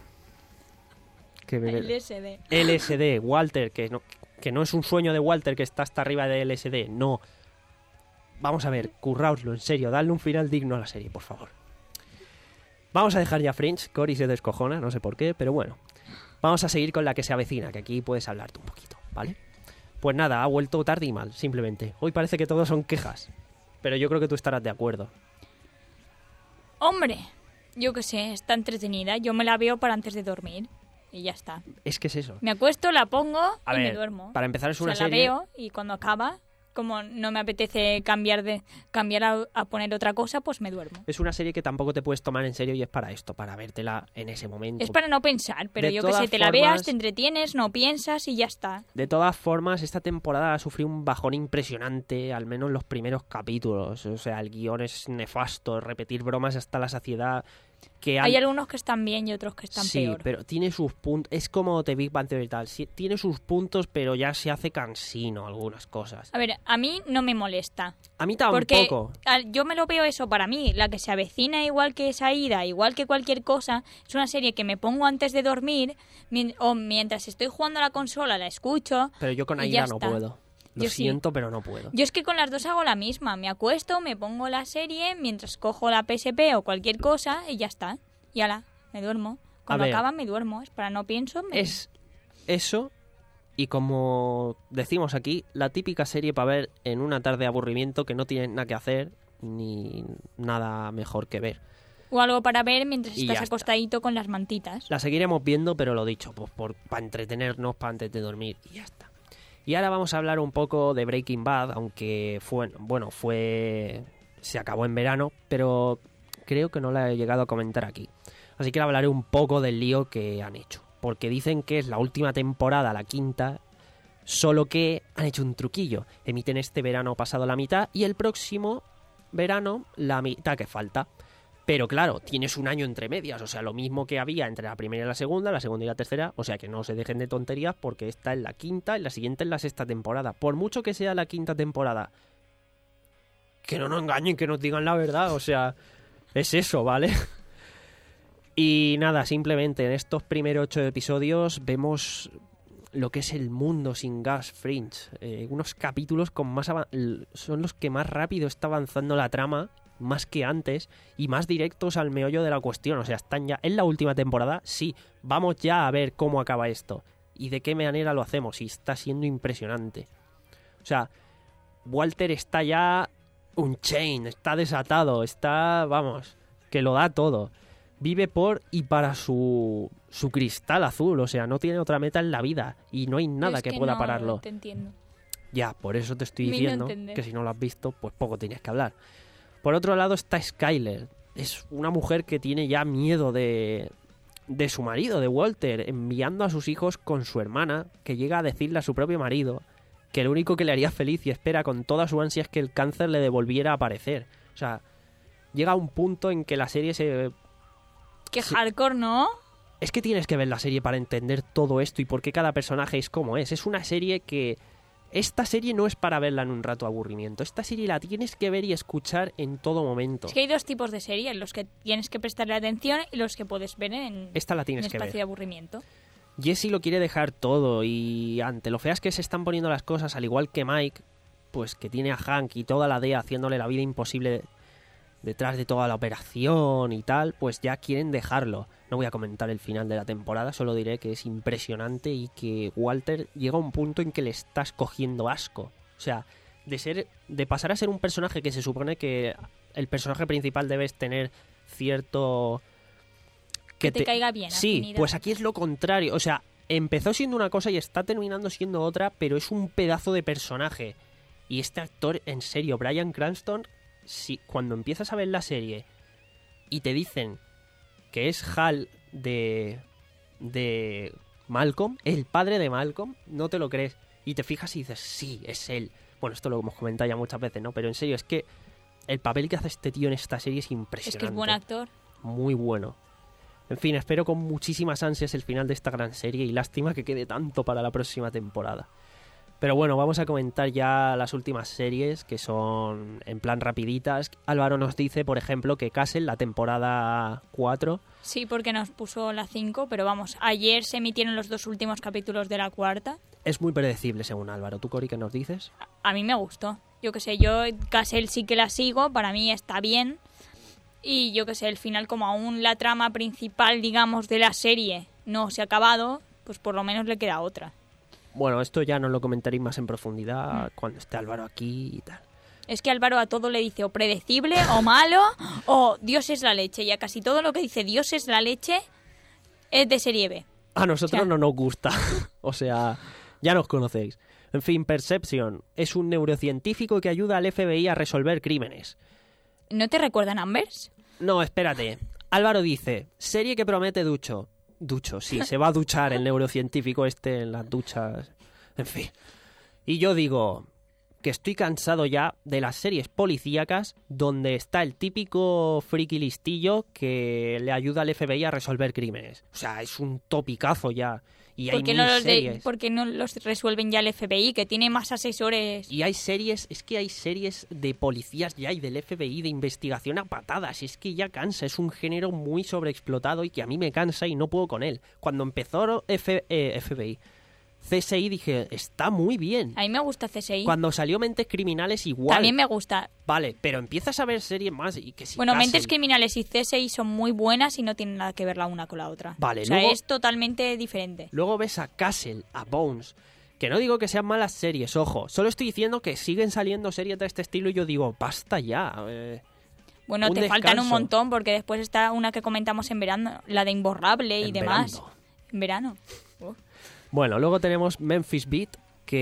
Que me... L S D. L S D, Walter, que no, que no es un sueño de Walter que está hasta arriba de L S D, no. Vamos a ver, curraoslo, en serio, dadle un final digno a la serie, por favor. Vamos a dejar ya Fringe, Cory se descojona, no sé por qué, pero bueno. Vamos a seguir con la que se avecina, que aquí puedes hablarte un poquito, ¿vale? Pues nada, ha vuelto tarde y mal, simplemente. Hoy parece que todos son quejas, pero yo creo que tú estarás de acuerdo. Hombre, yo qué sé, está entretenida. Yo me la veo para antes de dormir y ya está. Es que es eso. Me acuesto, la pongo A y ver, me duermo. para empezar es O una sea, serie... la veo y cuando acaba, como no me apetece cambiar de cambiar a, a poner otra cosa, pues me duermo. Es una serie que tampoco te puedes tomar en serio y es para esto, para vértela en ese momento. Es para no pensar, pero De yo que sé, todas te la formas- veas, te entretienes, no piensas y ya está. De todas formas, esta temporada ha sufrido un bajón impresionante, al menos en los primeros capítulos. O sea, el guión es nefasto, repetir bromas hasta la saciedad. Que Hay al- algunos que están bien y otros que están sí, peor. pero tiene sus puntos. Es como The Big Bang Theory y tal. Sí, tiene sus puntos, pero ya se hace cansino algunas cosas. A ver, a mí no me molesta. A mí Porque tampoco. al- yo me lo veo eso para mí. La que se avecina igual que esa ida, igual que cualquier cosa, es una serie que me pongo antes de dormir mien- o mientras estoy jugando a la consola la escucho. Pero yo con y ya Aida no está. puedo. Lo Yo sí. siento, pero no puedo. Yo es que con las dos hago la misma. Me acuesto, me pongo la serie mientras cojo la P S P o cualquier cosa y ya está. Y ala, me duermo. Cuando ver. acaba me duermo. Es para no pienso. Me... Es eso, y como decimos aquí, la típica serie para ver en una tarde de aburrimiento que no tienes nada que hacer ni nada mejor que ver. O algo para ver mientras Y estás ya está. acostadito con las mantitas. La seguiremos viendo, pero lo dicho, pues por, para entretenernos, para antes de dormir y ya está. Y ahora vamos a hablar un poco de Breaking Bad, aunque fue, bueno, fue, se acabó en verano, pero creo que no la he llegado a comentar aquí. Así que hablaré un poco del lío que han hecho, porque dicen que es la última temporada, la quinta, solo que han hecho un truquillo. Emiten este verano pasado la mitad y el próximo verano la mitad que falta. Pero claro, tienes un año entre medias, o sea, lo mismo que había entre la primera y la segunda, la segunda y la tercera, o sea, que no se dejen de tonterías porque esta es la quinta y la siguiente es la sexta temporada. Por mucho que sea la quinta temporada, que no nos engañen, que nos digan la verdad, o sea, es eso, ¿vale? Y nada, simplemente en estos primeros ocho episodios vemos lo que es el mundo sin Gus Fringe. Eh, unos capítulos con más avan- son los que más rápido está avanzando la trama, más que antes, y más directos al meollo de la cuestión. O sea, están ya en la última temporada, sí, vamos ya a ver cómo acaba esto y de qué manera lo hacemos, y está siendo impresionante. O sea, Walter está ya un chain, está desatado, está, vamos, que lo da todo. Vive por y para su, su cristal azul, o sea, no tiene otra meta en la vida y no hay nada Es que, pueda no pararlo. te entiendo. Ya, por eso te estoy Me no diciendo entender. que si no lo has visto, pues poco tenías que hablar. Por otro lado está Skyler. Es una mujer que tiene ya miedo de, de su marido, de Walter, enviando a sus hijos con su hermana, que llega a decirle a su propio marido que lo único que le haría feliz y espera con toda su ansia es que el cáncer le devolviera a aparecer. O sea, llega a un punto en que la serie se... Qué Sí. hardcore, ¿no? Es que tienes que ver la serie para entender todo esto y por qué cada personaje es como es. Es una serie que Esta serie no es para verla en un rato de aburrimiento. Esta serie la tienes que ver y escuchar en todo momento. Es que hay dos tipos de series, los que tienes que prestarle atención y los que puedes ver en, Esta la tienes en que espacio ver. de aburrimiento. Jessie lo quiere dejar todo y ante lo feas que se están poniendo las cosas, al igual que Mike, pues que tiene a Hank y toda la D E A haciéndole la vida imposible detrás de toda la operación y tal, pues ya quieren dejarlo. No voy a comentar el final de la temporada, solo diré que es impresionante y que Walter llega a un punto en que le estás cogiendo asco. O sea, de ser, de pasar a ser un personaje que se supone que el personaje principal debes tener cierto... Que te, te caiga bien. Sí, afinidad. Pues aquí es lo contrario. O sea, empezó siendo una cosa y está terminando siendo otra, pero es un pedazo de personaje. Y este actor, en serio, Bryan Cranston, si cuando empiezas a ver la serie y te dicen que es Hal de, de Malcolm, el padre de Malcolm, no te lo crees. Y te fijas y dices, sí, es él. Bueno, esto lo hemos comentado ya muchas veces, ¿no? Pero en serio, es que el papel que hace este tío en esta serie es impresionante. Es que es buen actor. Muy bueno. En fin, espero con muchísimas ansias el final de esta gran serie y lástima que quede tanto para la próxima temporada. Pero bueno, vamos a comentar ya las últimas series, que son en plan rapiditas. Álvaro nos dice, por ejemplo, que Castle, la temporada cuatro... Sí, porque nos puso la cinco, pero vamos, ayer se emitieron los dos últimos capítulos de la cuarta. Es muy predecible, según Álvaro. ¿Tú, Cori, qué nos dices? A, a mí me gustó. Yo qué sé, yo Castle sí que la sigo, para mí está bien. Y yo qué sé, el final, como aún la trama principal, digamos, de la serie no se ha acabado, pues por lo menos le queda otra. Bueno, esto ya nos lo comentaréis más en profundidad mm. cuando esté Álvaro aquí y tal. Es que Álvaro a todo le dice o predecible, o malo, o Dios es la leche. Y a casi todo lo que dice Dios es la leche es de serie B. A nosotros o sea, no nos gusta. O sea, ya nos conocéis. En fin, Perception es un neurocientífico que ayuda al F B I a resolver crímenes. ¿No te recuerdan Numbers? No, espérate. Álvaro dice, serie que promete ducho. Ducho, sí, se va a duchar el neurocientífico este en las duchas. En fin. Y yo digo que estoy cansado ya de las series policíacas donde está el típico friki listillo que le ayuda al F B I a resolver crímenes. O sea, es un topicazo ya. Y hay ¿Por qué no los de, ¿Por qué no los resuelven ya el F B I, que tiene más asesores? Y hay series, es que hay series de policías ya y del F B I de investigación a patadas. Es que ya cansa, es un género muy sobreexplotado y que a mí me cansa y no puedo con él. Cuando empezó F, eh, F B I, C S I dije, está muy bien. A mí me gusta C S I. Cuando salió Mentes Criminales igual. También me gusta. Vale, pero empiezas a ver series más y que si Bueno, Castle... Mentes Criminales y C S I son muy buenas y no tienen nada que ver la una con la otra. Vale, o sea, luego... es totalmente diferente. Luego ves a Castle, a Bones, que no digo que sean malas series, ojo. Solo estoy diciendo que siguen saliendo series de este estilo y yo digo, basta ya. Eh... Bueno, un te descanso. faltan un montón porque después está una que comentamos en verano, la de Imborrable y en demás. Verano. En verano. Uh. Bueno, luego tenemos Memphis Beat,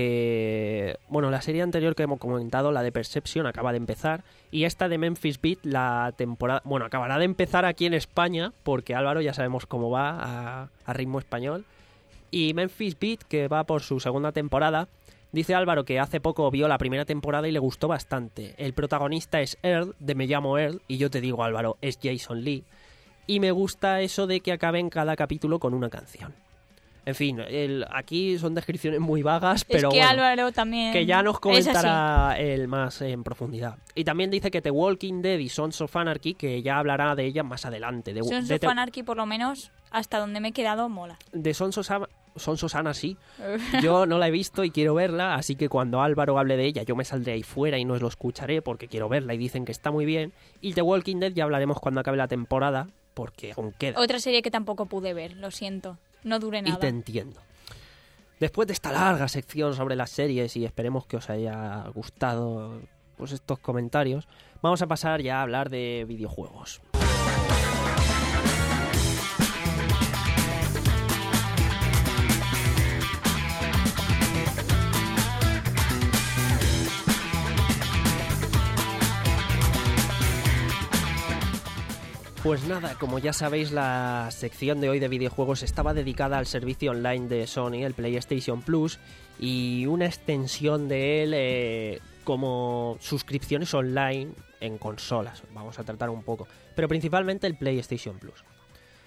que... Bueno, la serie anterior que hemos comentado, la de Perception, acaba de empezar. Y esta de Memphis Beat, la temporada... Bueno, acabará de empezar aquí en España, porque Álvaro ya sabemos cómo va a, a ritmo español. Y Memphis Beat, que va por su segunda temporada, dice Álvaro que hace poco vio la primera temporada y le gustó bastante. El protagonista es Earl, de Me llamo Earl, y yo te digo, Álvaro, es Jason Lee. Y me gusta eso de que acaben cada capítulo con una canción. En fin, el, aquí son descripciones muy vagas, pero es que bueno, Álvaro también que ya nos comentará él más en profundidad. Y también dice que The Walking Dead y Sons of Anarchy, que ya hablará de ellas más adelante. De, Sons de of The, Anarchy, por lo menos, hasta donde me he quedado, mola. De Sons of, Sons of Anarchy, yo no la he visto y quiero verla, así que cuando Álvaro hable de ella, yo me saldré ahí fuera y no os lo escucharé porque quiero verla y dicen que está muy bien. Y The Walking Dead ya hablaremos cuando acabe la temporada, porque aún queda. Otra serie que tampoco pude ver, lo siento. No dure nada. Y te entiendo. Después de esta larga sección sobre las series, y esperemos que os haya gustado pues estos comentarios, vamos a pasar ya a hablar de videojuegos. Pues nada, como ya sabéis, la sección de hoy de videojuegos estaba dedicada al servicio online de Sony, el PlayStation Plus, y una extensión de él eh, como suscripciones online en consolas. Vamos a tratar un poco, pero principalmente el PlayStation Plus.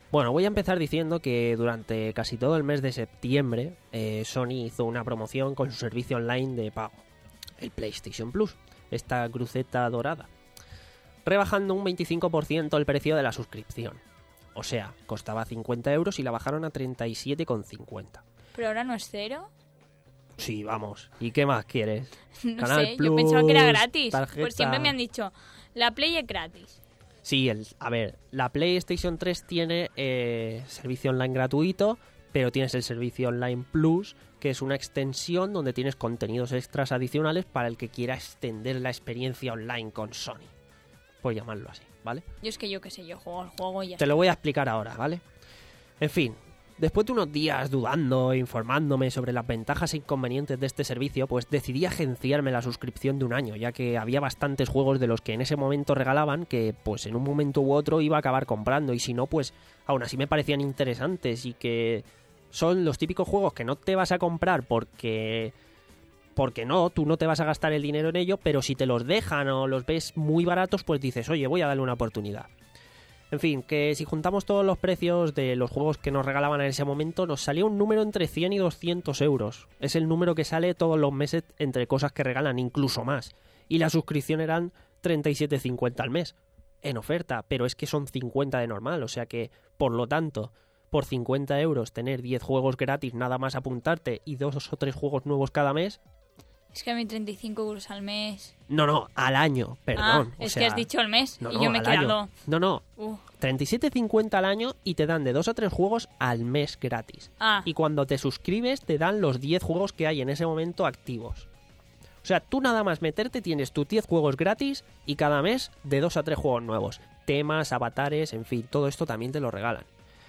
Bueno, voy a empezar diciendo que durante casi todo el mes de septiembre eh, Sony hizo una promoción con su servicio online de pago, el PlayStation Plus, esta cruceta dorada, rebajando un veinticinco por ciento el precio de la suscripción. O sea, costaba cincuenta euros y la bajaron a treinta y siete con cincuenta. ¿Pero ahora no es cero? Sí, vamos. ¿Y qué más quieres? No Canal sé, Plus, yo pensaba que era gratis. tarjeta... Pues siempre me han dicho, la Play es gratis. Sí, el, a ver, la PlayStation tres tiene eh, servicio online gratuito, pero tienes el servicio online Plus, que es una extensión donde tienes contenidos extras adicionales para el que quiera extender la experiencia online con Sony. Por llamarlo así, ¿vale? Yo es que yo qué sé, yo juego al juego y ya Te está. lo voy a explicar ahora, ¿vale? En fin, después de unos días dudando e informándome sobre las ventajas e inconvenientes de este servicio, pues decidí agenciarme la suscripción de un año, ya que había bastantes juegos de los que en ese momento regalaban que pues en un momento u otro iba a acabar comprando, y si no, pues aún así me parecían interesantes y que son los típicos juegos que no te vas a comprar porque... porque no, tú no te vas a gastar el dinero en ello, pero si te los dejan o los ves muy baratos, pues dices, oye, voy a darle una oportunidad. En fin, que si juntamos todos los precios de los juegos que nos regalaban en ese momento, nos salía un número entre cien y doscientos euros. Es el número que sale todos los meses entre cosas que regalan, incluso más. Y la suscripción eran treinta y siete cincuenta al mes, en oferta, pero es que son cincuenta de normal, o sea que, por lo tanto, por cincuenta euros tener diez juegos gratis nada más apuntarte y dos o tres juegos nuevos cada mes... Es que a mí treinta y cinco euros al mes. No, no, al año, perdón. Ah, es o sea, que has dicho al mes no, y no, yo me he al año. quedado... No, no, Uh. treinta y siete cincuenta al año y te dan de dos a tres juegos al mes gratis. Ah. Y cuando te suscribes te dan los diez juegos que hay en ese momento activos. O sea, tú nada más meterte tienes tus diez juegos gratis y cada mes de dos a tres juegos nuevos. Temas, avatares, en fin, todo esto también te lo regalan.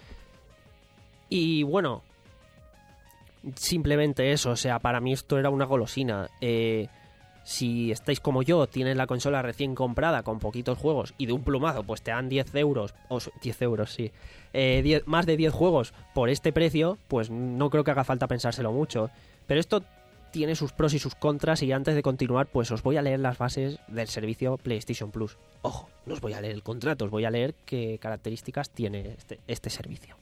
Y bueno, simplemente eso, o sea, para mí esto era una golosina. Eh... Si estáis como yo, tienes la consola recién comprada con poquitos juegos y de un plumazo pues te dan diez euros, o diez euros sí, eh, diez, más de diez juegos por este precio, pues no creo que haga falta pensárselo mucho. Pero esto tiene sus pros y sus contras, y antes de continuar pues os voy a leer las bases del servicio PlayStation Plus. Ojo, no os voy a leer el contrato, os voy a leer qué características tiene este, este servicio.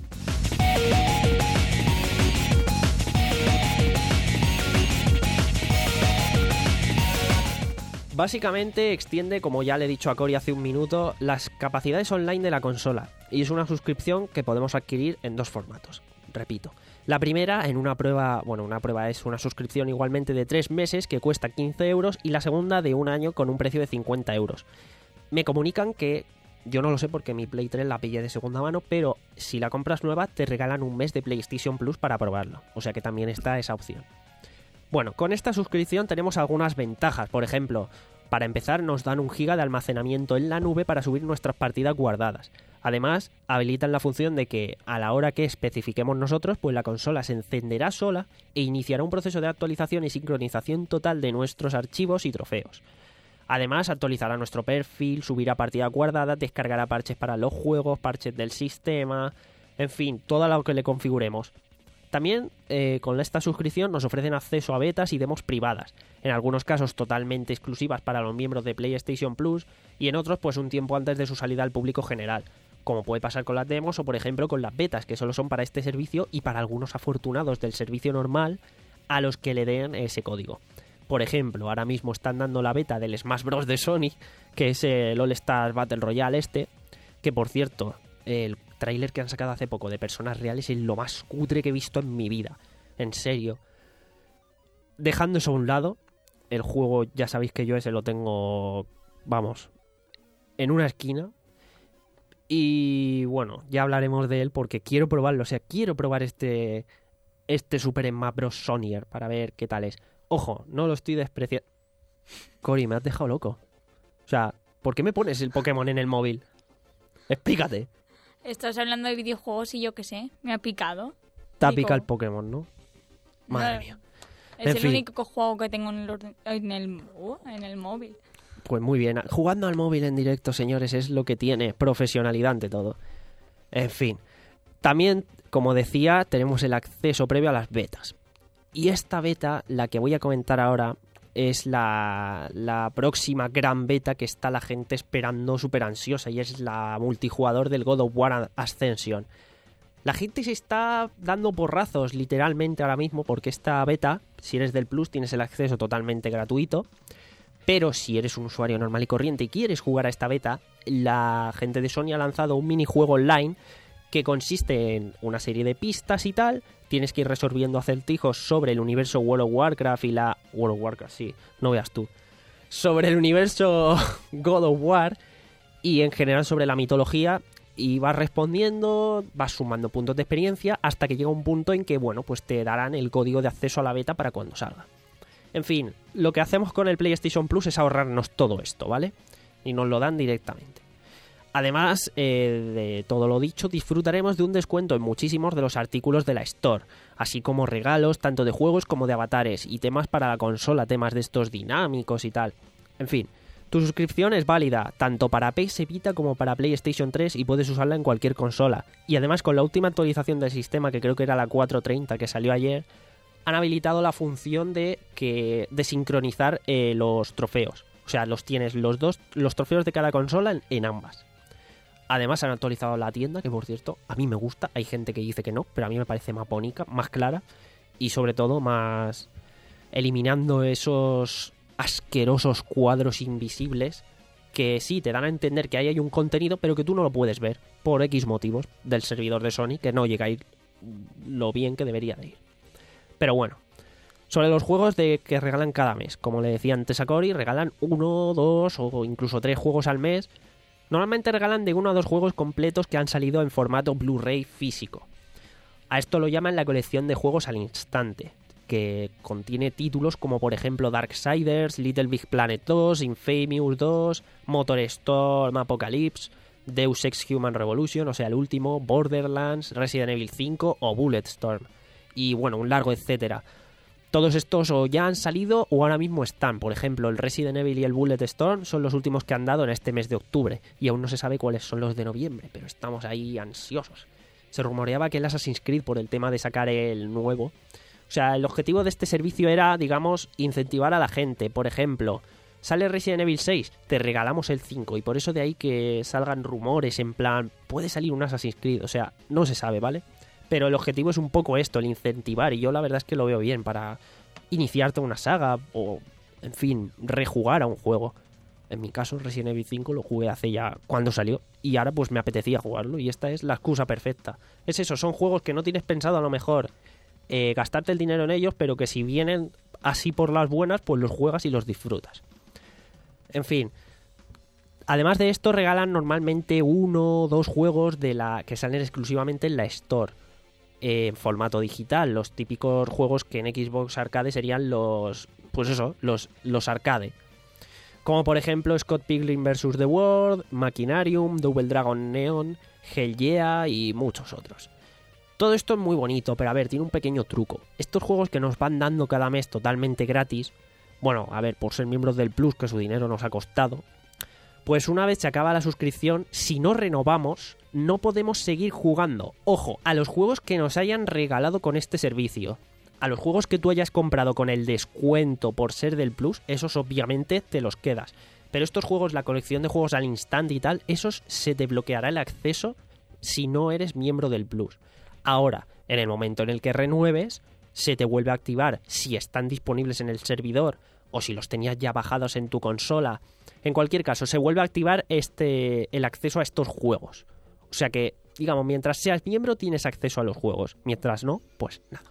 Básicamente extiende, como ya le he dicho a Cory hace un minuto, las capacidades online de la consola, y es una suscripción que podemos adquirir en dos formatos. Repito, la primera en una prueba, bueno, una prueba es una suscripción igualmente de tres meses que cuesta quince euros, y la segunda de un año con un precio de cincuenta euros. Me comunican que, yo no lo sé porque mi Play tres la pillé de segunda mano, pero si la compras nueva te regalan un mes de PlayStation Plus para probarlo, o sea que también está esa opción. Bueno, con esta suscripción tenemos algunas ventajas. Por ejemplo, para empezar nos dan un giga de almacenamiento en la nube para subir nuestras partidas guardadas. Además, habilitan la función de que a la hora que especifiquemos nosotros, pues la consola se encenderá sola e iniciará un proceso de actualización y sincronización total de nuestros archivos y trofeos. Además, actualizará nuestro perfil, subirá partidas guardadas, descargará parches para los juegos, parches del sistema, en fin, todo lo que le configuremos. También eh, con esta suscripción nos ofrecen acceso a betas y demos privadas, en algunos casos totalmente exclusivas para los miembros de PlayStation Plus, y en otros pues un tiempo antes de su salida al público general, como puede pasar con las demos o por ejemplo con las betas, que solo son para este servicio y para algunos afortunados del servicio normal a los que le den ese código. Por ejemplo, ahora mismo están dando la beta del Smash Bros de Sony, que es el All Stars Battle Royale este, que por cierto, el tráiler que han sacado hace poco de personas reales es lo más cutre que he visto en mi vida. En serio. Dejando eso a un lado, el juego ya sabéis que yo ese lo tengo, vamos, en una esquina. Y bueno, ya hablaremos de él porque quiero probarlo. O sea, quiero probar este, este Super Smash Bros. Sonyer para ver qué tal es. Ojo, no lo estoy despreciando. Cory, me has dejado loco. O sea, ¿por qué me pones el Pokémon en el móvil? Explícate. Estás hablando de videojuegos y yo qué sé, me ha picado. Te ha Digo, picado el Pokémon, ¿no? Madre no, mía. Es En el fin. único juego que tengo en el, orden- en el, uh, en el móvil. Pues muy bien. Jugando al móvil en directo, señores, es lo que tiene profesionalidad ante todo. En fin. También, como decía, tenemos el acceso previo a las betas. Y esta beta, la que voy a comentar ahora, es la, la próxima gran beta que está la gente esperando súper ansiosa, y es la multijugador del God of War Ascension. La gente se está dando porrazos literalmente ahora mismo porque esta beta, si eres del Plus, tienes el acceso totalmente gratuito, pero si eres un usuario normal y corriente y quieres jugar a esta beta, la gente de Sony ha lanzado un minijuego online que consiste en una serie de pistas y tal. Tienes que ir resolviendo acertijos sobre el universo World of Warcraft y la... World of Warcraft, sí, no veas tú. Sobre el universo God of War y en general sobre la mitología, y vas respondiendo, vas sumando puntos de experiencia hasta que llega un punto en que, bueno, pues te darán el código de acceso a la beta para cuando salga. En fin, lo que hacemos con el PlayStation Plus es ahorrarnos todo esto, ¿vale? Y nos lo dan directamente. Además eh, de todo lo dicho, disfrutaremos de un descuento en muchísimos de los artículos de la Store, así como regalos tanto de juegos como de avatares y temas para la consola, temas de estos dinámicos y tal. En fin, tu suscripción es válida tanto para P S Vita como para PlayStation tres y puedes usarla en cualquier consola. Y además, con la última actualización del sistema, que creo que era la cuatro treinta que salió ayer, han habilitado la función de, que, de sincronizar eh, los trofeos. O sea, los tienes los dos, los trofeos de cada consola en, en ambas. Además han actualizado la tienda, que por cierto, a mí me gusta. Hay gente que dice que no, pero a mí me parece más bonita, más clara y sobre todo más eliminando esos asquerosos cuadros invisibles que sí te dan a entender que ahí hay un contenido, pero que tú no lo puedes ver por X motivos del servidor de Sony, que no llega a ir lo bien que debería de ir. Pero bueno, sobre los juegos de que regalan cada mes, como le decía antes a Cory, regalan uno, dos o incluso tres juegos al mes. Normalmente regalan de uno a dos juegos completos que han salido en formato Blu-ray físico. A esto lo llaman la colección de juegos al instante, que contiene títulos como por ejemplo Darksiders, Little Big Planet dos, Infamous dos, MotorStorm Apocalypse, Deus Ex Human Revolution, o sea el último, Borderlands, Resident Evil cinco o Bulletstorm. Y bueno, un largo etcétera. Todos estos o ya han salido o ahora mismo están. Por ejemplo, el Resident Evil y el Bulletstorm son los últimos que han dado en este mes de octubre. Y aún no se sabe cuáles son los de noviembre, pero estamos ahí ansiosos. Se rumoreaba que el Assassin's Creed, por el tema de sacar el nuevo... O sea, el objetivo de este servicio era, digamos, incentivar a la gente. Por ejemplo, sale Resident Evil seis, te regalamos el cinco. Y por eso de ahí que salgan rumores en plan, puede salir un Assassin's Creed. O sea, no se sabe, ¿vale? Pero el objetivo es un poco esto, el incentivar, y yo la verdad es que lo veo bien para iniciarte una saga o, en fin, rejugar a un juego. En mi caso, Resident Evil cinco lo jugué hace ya cuando salió y ahora pues me apetecía jugarlo y esta es la excusa perfecta. Es eso, son juegos que no tienes pensado a lo mejor eh, gastarte el dinero en ellos, pero que si vienen así por las buenas, pues los juegas y los disfrutas. En fin... Además de esto, regalan normalmente uno o dos juegos de la que salen exclusivamente en la Store. En formato digital, los típicos juegos que en Xbox Arcade serían los, pues eso, los, los arcade, como por ejemplo Scott Pilgrim versus. The World, Machinarium, Double Dragon Neon, Hell Yeah y muchos otros. Todo esto es muy bonito, pero a ver, tiene un pequeño truco. Estos juegos que nos van dando cada mes totalmente gratis, bueno, a ver, por ser miembros del Plus, que su dinero nos ha costado, pues una vez se acaba la suscripción, si no renovamos, no podemos seguir jugando. Ojo, a los juegos que nos hayan regalado con este servicio. A los juegos que tú hayas comprado con el descuento por ser del Plus, esos obviamente te los quedas. Pero estos juegos, la colección de juegos al instante y tal, esos se te bloqueará el acceso si no eres miembro del Plus. Ahora, en el momento en el que renueves, se te vuelve a activar si están disponibles en el servidor o si los tenías ya bajados en tu consola. En cualquier caso, se vuelve a activar este, el acceso a estos juegos. O sea que, digamos, mientras seas miembro tienes acceso a los juegos. Mientras no, pues nada.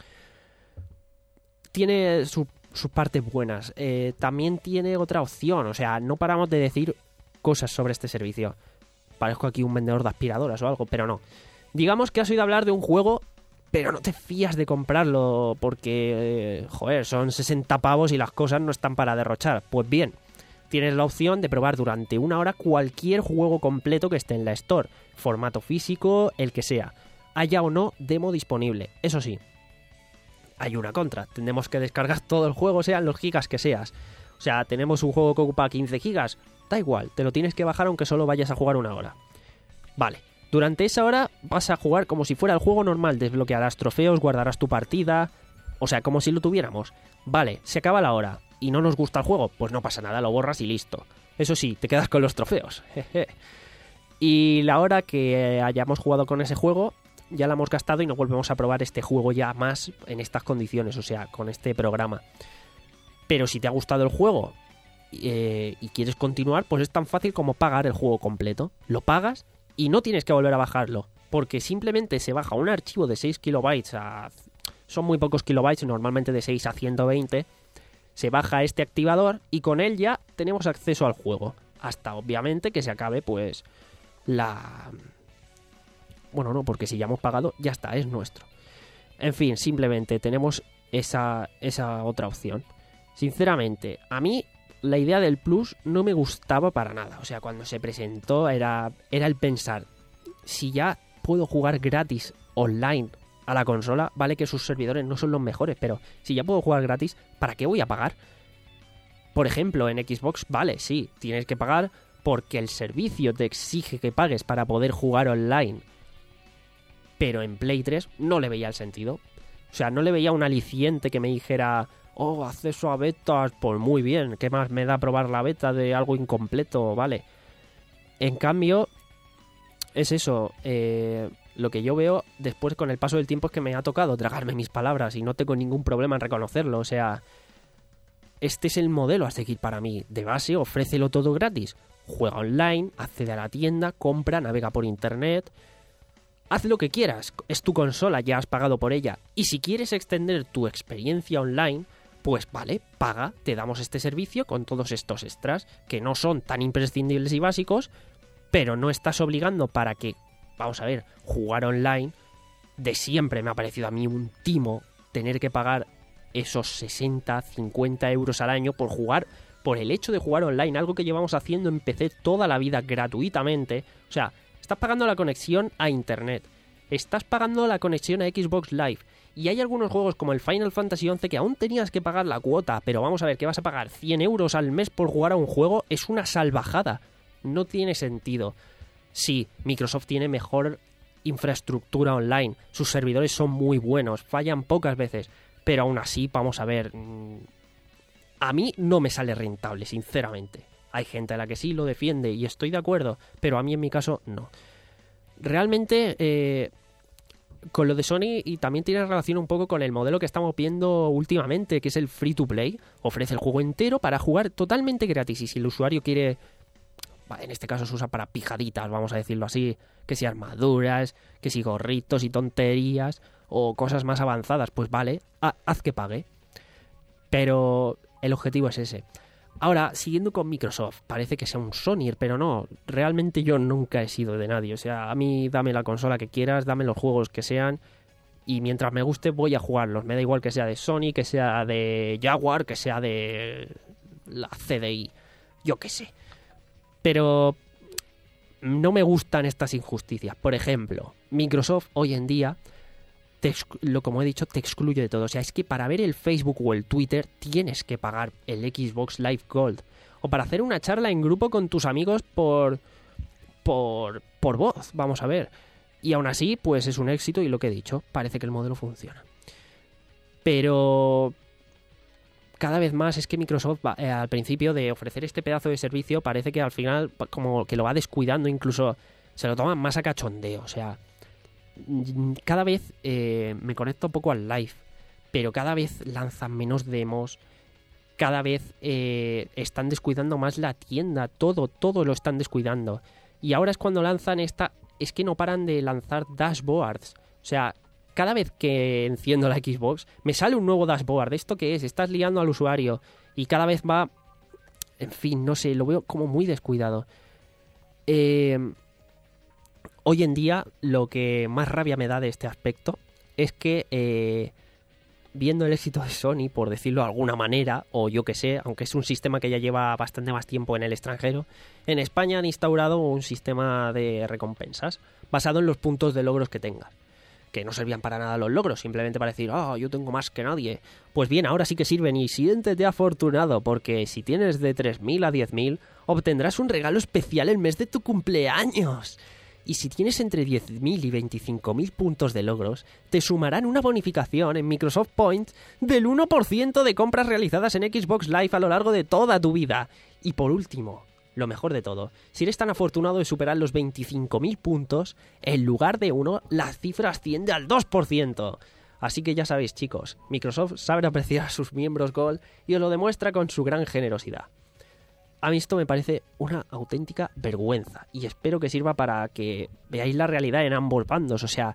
Tiene su, sus partes buenas. Eh, también tiene otra opción. O sea, no paramos de decir cosas sobre este servicio. Parezco aquí un vendedor de aspiradoras o algo, pero no. Digamos que has oído hablar de un juego, pero no te fías de comprarlo porque, eh, joder, son sesenta pavos y las cosas no están para derrochar. Pues bien, tienes la opción de probar durante una hora cualquier juego completo que esté en la Store, formato físico, el que sea, haya o no demo disponible. Eso sí, hay una contra, tendremos que descargar todo el juego, sean los gigas que seas. O sea, tenemos un juego que ocupa quince gigas, da igual, te lo tienes que bajar aunque solo vayas a jugar una hora. Vale, durante esa hora vas a jugar como si fuera el juego normal, desbloquearás trofeos, guardarás tu partida, o sea, como si lo tuviéramos. Vale, se acaba la hora. y no nos gusta el juego, pues no pasa nada, lo borras y listo. Eso sí, te quedas con los trofeos. Y la hora que hayamos jugado con ese juego, ya la hemos gastado y no volvemos a probar este juego ya más en estas condiciones, o sea, con este programa. Pero si te ha gustado el juego eh, y quieres continuar, pues es tan fácil como pagar el juego completo. Lo pagas y no tienes que volver a bajarlo, porque simplemente se baja un archivo de seis kilobytes a... Son muy pocos kilobytes, normalmente de seis a ciento veinte. Se baja este activador y con él ya tenemos acceso al juego. Hasta, obviamente, que se acabe, pues, la... Bueno, no, porque si ya hemos pagado, ya está, es nuestro. En fin, simplemente tenemos esa, esa otra opción. Sinceramente, a mí la idea del Plus no me gustaba para nada. O sea, cuando se presentó era, era el pensar, si ya puedo jugar gratis online a la consola, vale que sus servidores no son los mejores, pero si ya puedo jugar gratis, ¿para qué voy a pagar? Por ejemplo, en Xbox, vale, sí, tienes que pagar porque el servicio te exige que pagues para poder jugar online. Pero en Play tres no le veía el sentido. O sea, no le veía un aliciente que me dijera, oh, acceso a betas, pues muy bien, ¿qué más me da probar la beta de algo incompleto? Vale. En cambio, es eso, eh... lo que yo veo después con el paso del tiempo es que me ha tocado tragarme mis palabras y no tengo ningún problema en reconocerlo. O sea, este es el modelo a seguir para mí. De base, ofrécelo todo gratis. Juega online, accede a la tienda, compra, navega por internet. Haz lo que quieras. Es tu consola, ya has pagado por ella. Y si quieres extender tu experiencia online, pues vale, paga, te damos este servicio con todos estos extras que no son tan imprescindibles y básicos, pero no estás obligando para que... Vamos a ver, jugar online de siempre me ha parecido a mí un timo tener que pagar esos sesenta, cincuenta euros al año por jugar, por el hecho de jugar online, algo que llevamos haciendo en P C toda la vida gratuitamente. O sea, estás pagando la conexión a internet, estás pagando la conexión a Xbox Live, y hay algunos juegos como el Final Fantasy once que aún tenías que pagar la cuota, pero vamos a ver, que vas a pagar cien euros al mes por jugar a un juego, es una salvajada, no tiene sentido. Sí, Microsoft tiene mejor infraestructura online, sus servidores son muy buenos, fallan pocas veces, pero aún así, vamos a ver, a mí no me sale rentable, sinceramente. Hay gente a la que sí lo defiende y estoy de acuerdo, pero a mí en mi caso no. Realmente, eh, con lo de Sony, y también tiene relación un poco con el modelo que estamos viendo últimamente, que es el free to play, ofrece el juego entero para jugar totalmente gratis, y si el usuario quiere... En este caso se usa para pijaditas, vamos a decirlo así, que si armaduras, que si gorritos y tonterías, o cosas más avanzadas, pues vale, haz que pague. Pero el objetivo es ese. Ahora, siguiendo con Microsoft, parece que sea un Sonyer, pero no, realmente yo nunca he sido de nadie. O sea, a mí dame la consola que quieras, dame los juegos que sean, y mientras me guste voy a jugarlos. Me da igual que sea de Sony, que sea de Jaguar, que sea de la C D I, yo qué sé. Pero no me gustan estas injusticias. Por ejemplo, Microsoft hoy en día, te lo como he dicho, te excluye de todo. O sea, es que para ver el Facebook o el Twitter tienes que pagar el Xbox Live Gold. O para hacer una charla en grupo con tus amigos por, por, por voz, vamos a ver. Y aún así, pues es un éxito y lo que he dicho, parece que el modelo funciona. Pero... cada vez más es que Microsoft va, eh, al principio de ofrecer este pedazo de servicio parece que al final como que lo va descuidando, incluso se lo toman más a cachondeo. O sea, cada vez eh, me conecto un poco al live, pero cada vez lanzan menos demos, cada vez eh, están descuidando más la tienda, todo, todo lo están descuidando. Y ahora es cuando lanzan esta, es que no paran de lanzar dashboards. O sea, cada vez que enciendo la Xbox me sale un nuevo dashboard. ¿Esto qué es? Estás liando al usuario y cada vez va... En fin, no sé, lo veo como muy descuidado. Eh, hoy en día lo que más rabia me da de este aspecto es que eh, viendo el éxito de Sony, por decirlo de alguna manera, o yo que sé, aunque es un sistema que ya lleva bastante más tiempo en el extranjero, en España han instaurado un sistema de recompensas basado en los puntos de logros que tengas. Que no servían para nada los logros, simplemente para decir, ah, oh, yo tengo más que nadie. Pues bien, ahora sí que sirven y siéntete afortunado, porque si tienes de tres mil a diez mil, obtendrás un regalo especial el mes de tu cumpleaños. Y si tienes entre diez mil y veinticinco mil puntos de logros, te sumarán una bonificación en Microsoft Points del uno por ciento de compras realizadas en Xbox Live a lo largo de toda tu vida. Y por último, lo mejor de todo, si eres tan afortunado de superar los veinticinco mil puntos, en lugar de uno, la cifra asciende al dos por ciento. Así que ya sabéis, chicos, Microsoft sabe apreciar a sus miembros Gold y os lo demuestra con su gran generosidad. A mí esto me parece una auténtica vergüenza y espero que sirva para que veáis la realidad en ambos bandos, o sea,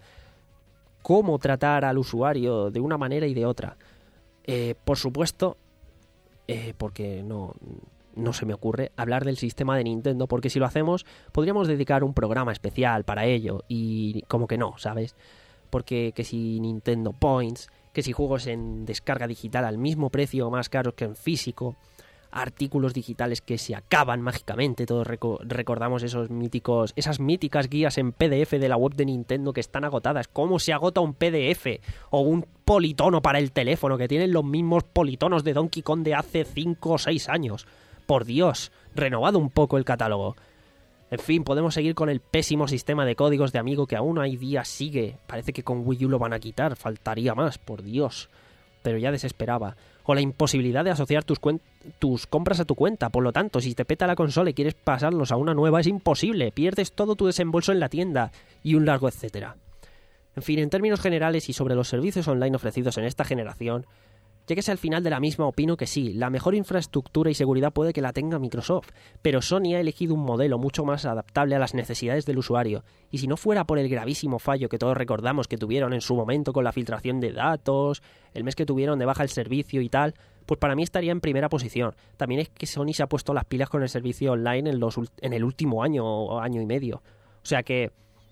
cómo tratar al usuario de una manera y de otra. Eh, por supuesto, eh, porque no, no se me ocurre hablar del sistema de Nintendo, porque si lo hacemos podríamos dedicar un programa especial para ello y como que no, ¿sabes? Porque que si Nintendo Points, que si juegos en descarga digital al mismo precio o más caros que en físico, artículos digitales que se acaban mágicamente, todos reco- recordamos esos míticos, esas míticas guías en P D F de la web de Nintendo que están agotadas. ¿Cómo se agota un P D F? O un politono para el teléfono, que tienen los mismos politonos de Donkey Kong de hace cinco o seis años. Por Dios, renovado un poco el catálogo. En fin, podemos seguir con el pésimo sistema de códigos de amigo que aún hay días sigue. Parece que con Wii U lo van a quitar, faltaría más, por Dios. Pero ya desesperaba. O la imposibilidad de asociar tus, cuen- tus compras a tu cuenta. Por lo tanto, si te peta la consola y quieres pasarlos a una nueva, es imposible. Pierdes todo tu desembolso en la tienda y un largo etcétera. En fin, en términos generales y sobre los servicios online ofrecidos en esta generación, llegues al final de la misma, opino que sí, la mejor infraestructura y seguridad puede que la tenga Microsoft, pero Sony ha elegido un modelo mucho más adaptable a las necesidades del usuario, y si no fuera por el gravísimo fallo que todos recordamos que tuvieron en su momento con la filtración de datos, el mes que tuvieron de baja el servicio y tal, pues para mí estaría en primera posición. También es que Sony se ha puesto las pilas con el servicio online en, los, en el último año o año y medio. O sea que,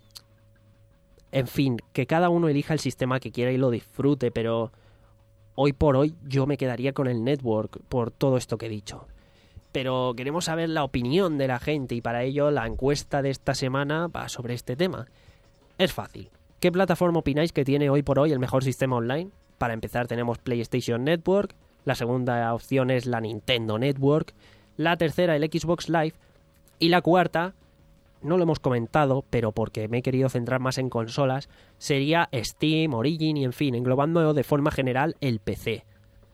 en fin, que cada uno elija el sistema que quiera y lo disfrute, pero hoy por hoy yo me quedaría con el network por todo esto que he dicho. Pero queremos saber la opinión de la gente y para ello la encuesta de esta semana va sobre este tema. Es fácil. ¿Qué plataforma opináis que tiene hoy por hoy el mejor sistema online? Para empezar tenemos PlayStation Network, la segunda opción es la Nintendo Network, la tercera el Xbox Live y la cuarta, no lo hemos comentado, pero porque me he querido centrar más en consolas, sería Steam, Origin y en fin, englobando de forma general el P C.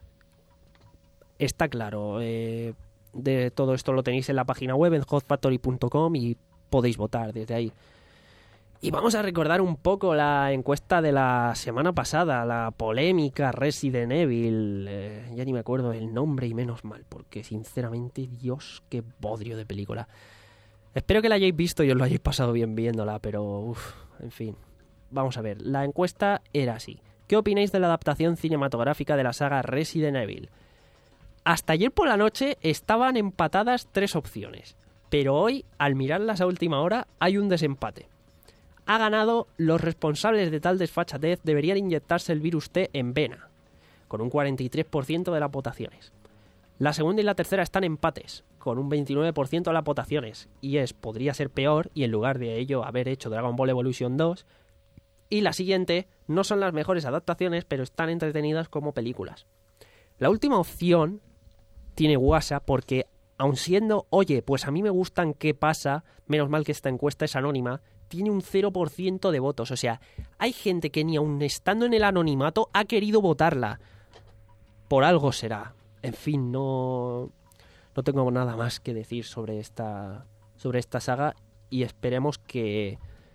Está claro, eh, de todo esto lo tenéis en la página web en hot factory punto com y podéis votar desde ahí. Y vamos a recordar un poco la encuesta de la semana pasada, la polémica Resident Evil. Eh, ya ni me acuerdo el nombre y menos mal, porque sinceramente, Dios, qué bodrio de película. Espero que la hayáis visto y os lo hayáis pasado bien viéndola, pero uff, en fin. Vamos a ver, la encuesta era así. ¿Qué opináis de la adaptación cinematográfica de la saga Resident Evil? Hasta ayer por la noche estaban empatadas tres opciones, pero hoy, al mirarlas a última hora, hay un desempate. Ha ganado los responsables de tal desfachatez deberían inyectarse el virus T en vena, con un cuarenta y tres por ciento de las votaciones. La segunda y la tercera están empates, con un veintinueve por ciento de las votaciones, y es podría ser peor y en lugar de ello haber hecho Dragon Ball Evolution dos. Y la siguiente no son las mejores adaptaciones, pero están entretenidas como películas. La última opción tiene guasa porque, aun siendo, oye, pues a mí me gustan qué pasa, menos mal que esta encuesta es anónima, tiene un cero por ciento de votos. O sea, hay gente que ni aun estando en el anonimato ha querido votarla. Por algo será. En fin, no, no tengo nada más que decir sobre esta, sobre esta saga y esperemos que,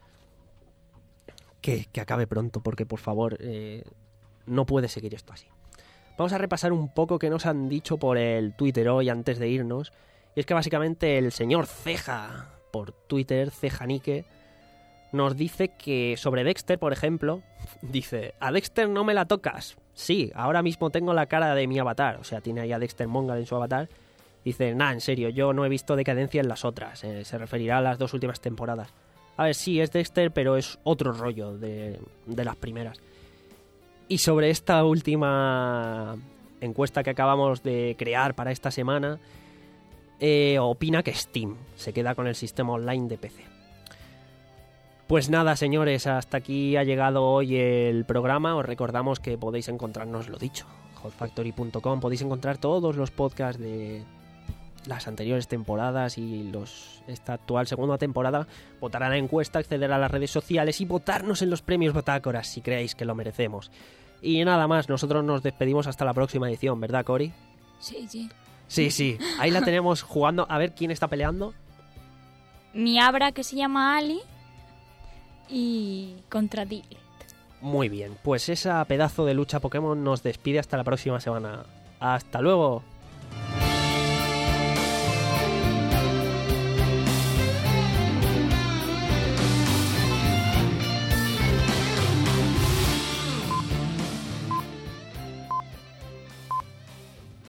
que, que acabe pronto, porque por favor, eh, no puede seguir esto así. Vamos a repasar un poco qué nos han dicho por el Twitter hoy antes de irnos. Y es que básicamente el señor Ceja, por Twitter, Cejanique, nos dice que sobre Dexter, por ejemplo, dice: a Dexter no me la tocas. Sí, ahora mismo tengo la cara de mi avatar. O sea, tiene ahí a Dexter Mongal en su avatar. Dice, nah, en serio, yo no he visto decadencia en las otras. Eh, se referirá a las dos últimas temporadas. A ver, sí, es Dexter, pero es otro rollo de, de las primeras. Y sobre esta última encuesta que acabamos de crear para esta semana, eh, opina que Steam se queda con el sistema online de P C. Pues nada, señores, hasta aquí ha llegado hoy el programa. Os recordamos que podéis encontrarnos, lo dicho, hot factory punto com. Podéis encontrar todos los podcasts de, las anteriores temporadas y los esta actual segunda temporada, votar a la encuesta, acceder a las redes sociales y votarnos en los premios Botácoras si creéis que lo merecemos. Y nada más, nosotros nos despedimos hasta la próxima edición, ¿verdad, Cori? Sí, sí. Sí, sí, ahí la tenemos jugando. A ver quién está peleando. Mi Abra, que se llama Ali, y contra Diglett. Muy bien, pues esa pedazo de lucha Pokémon nos despide hasta la próxima semana. ¡Hasta luego!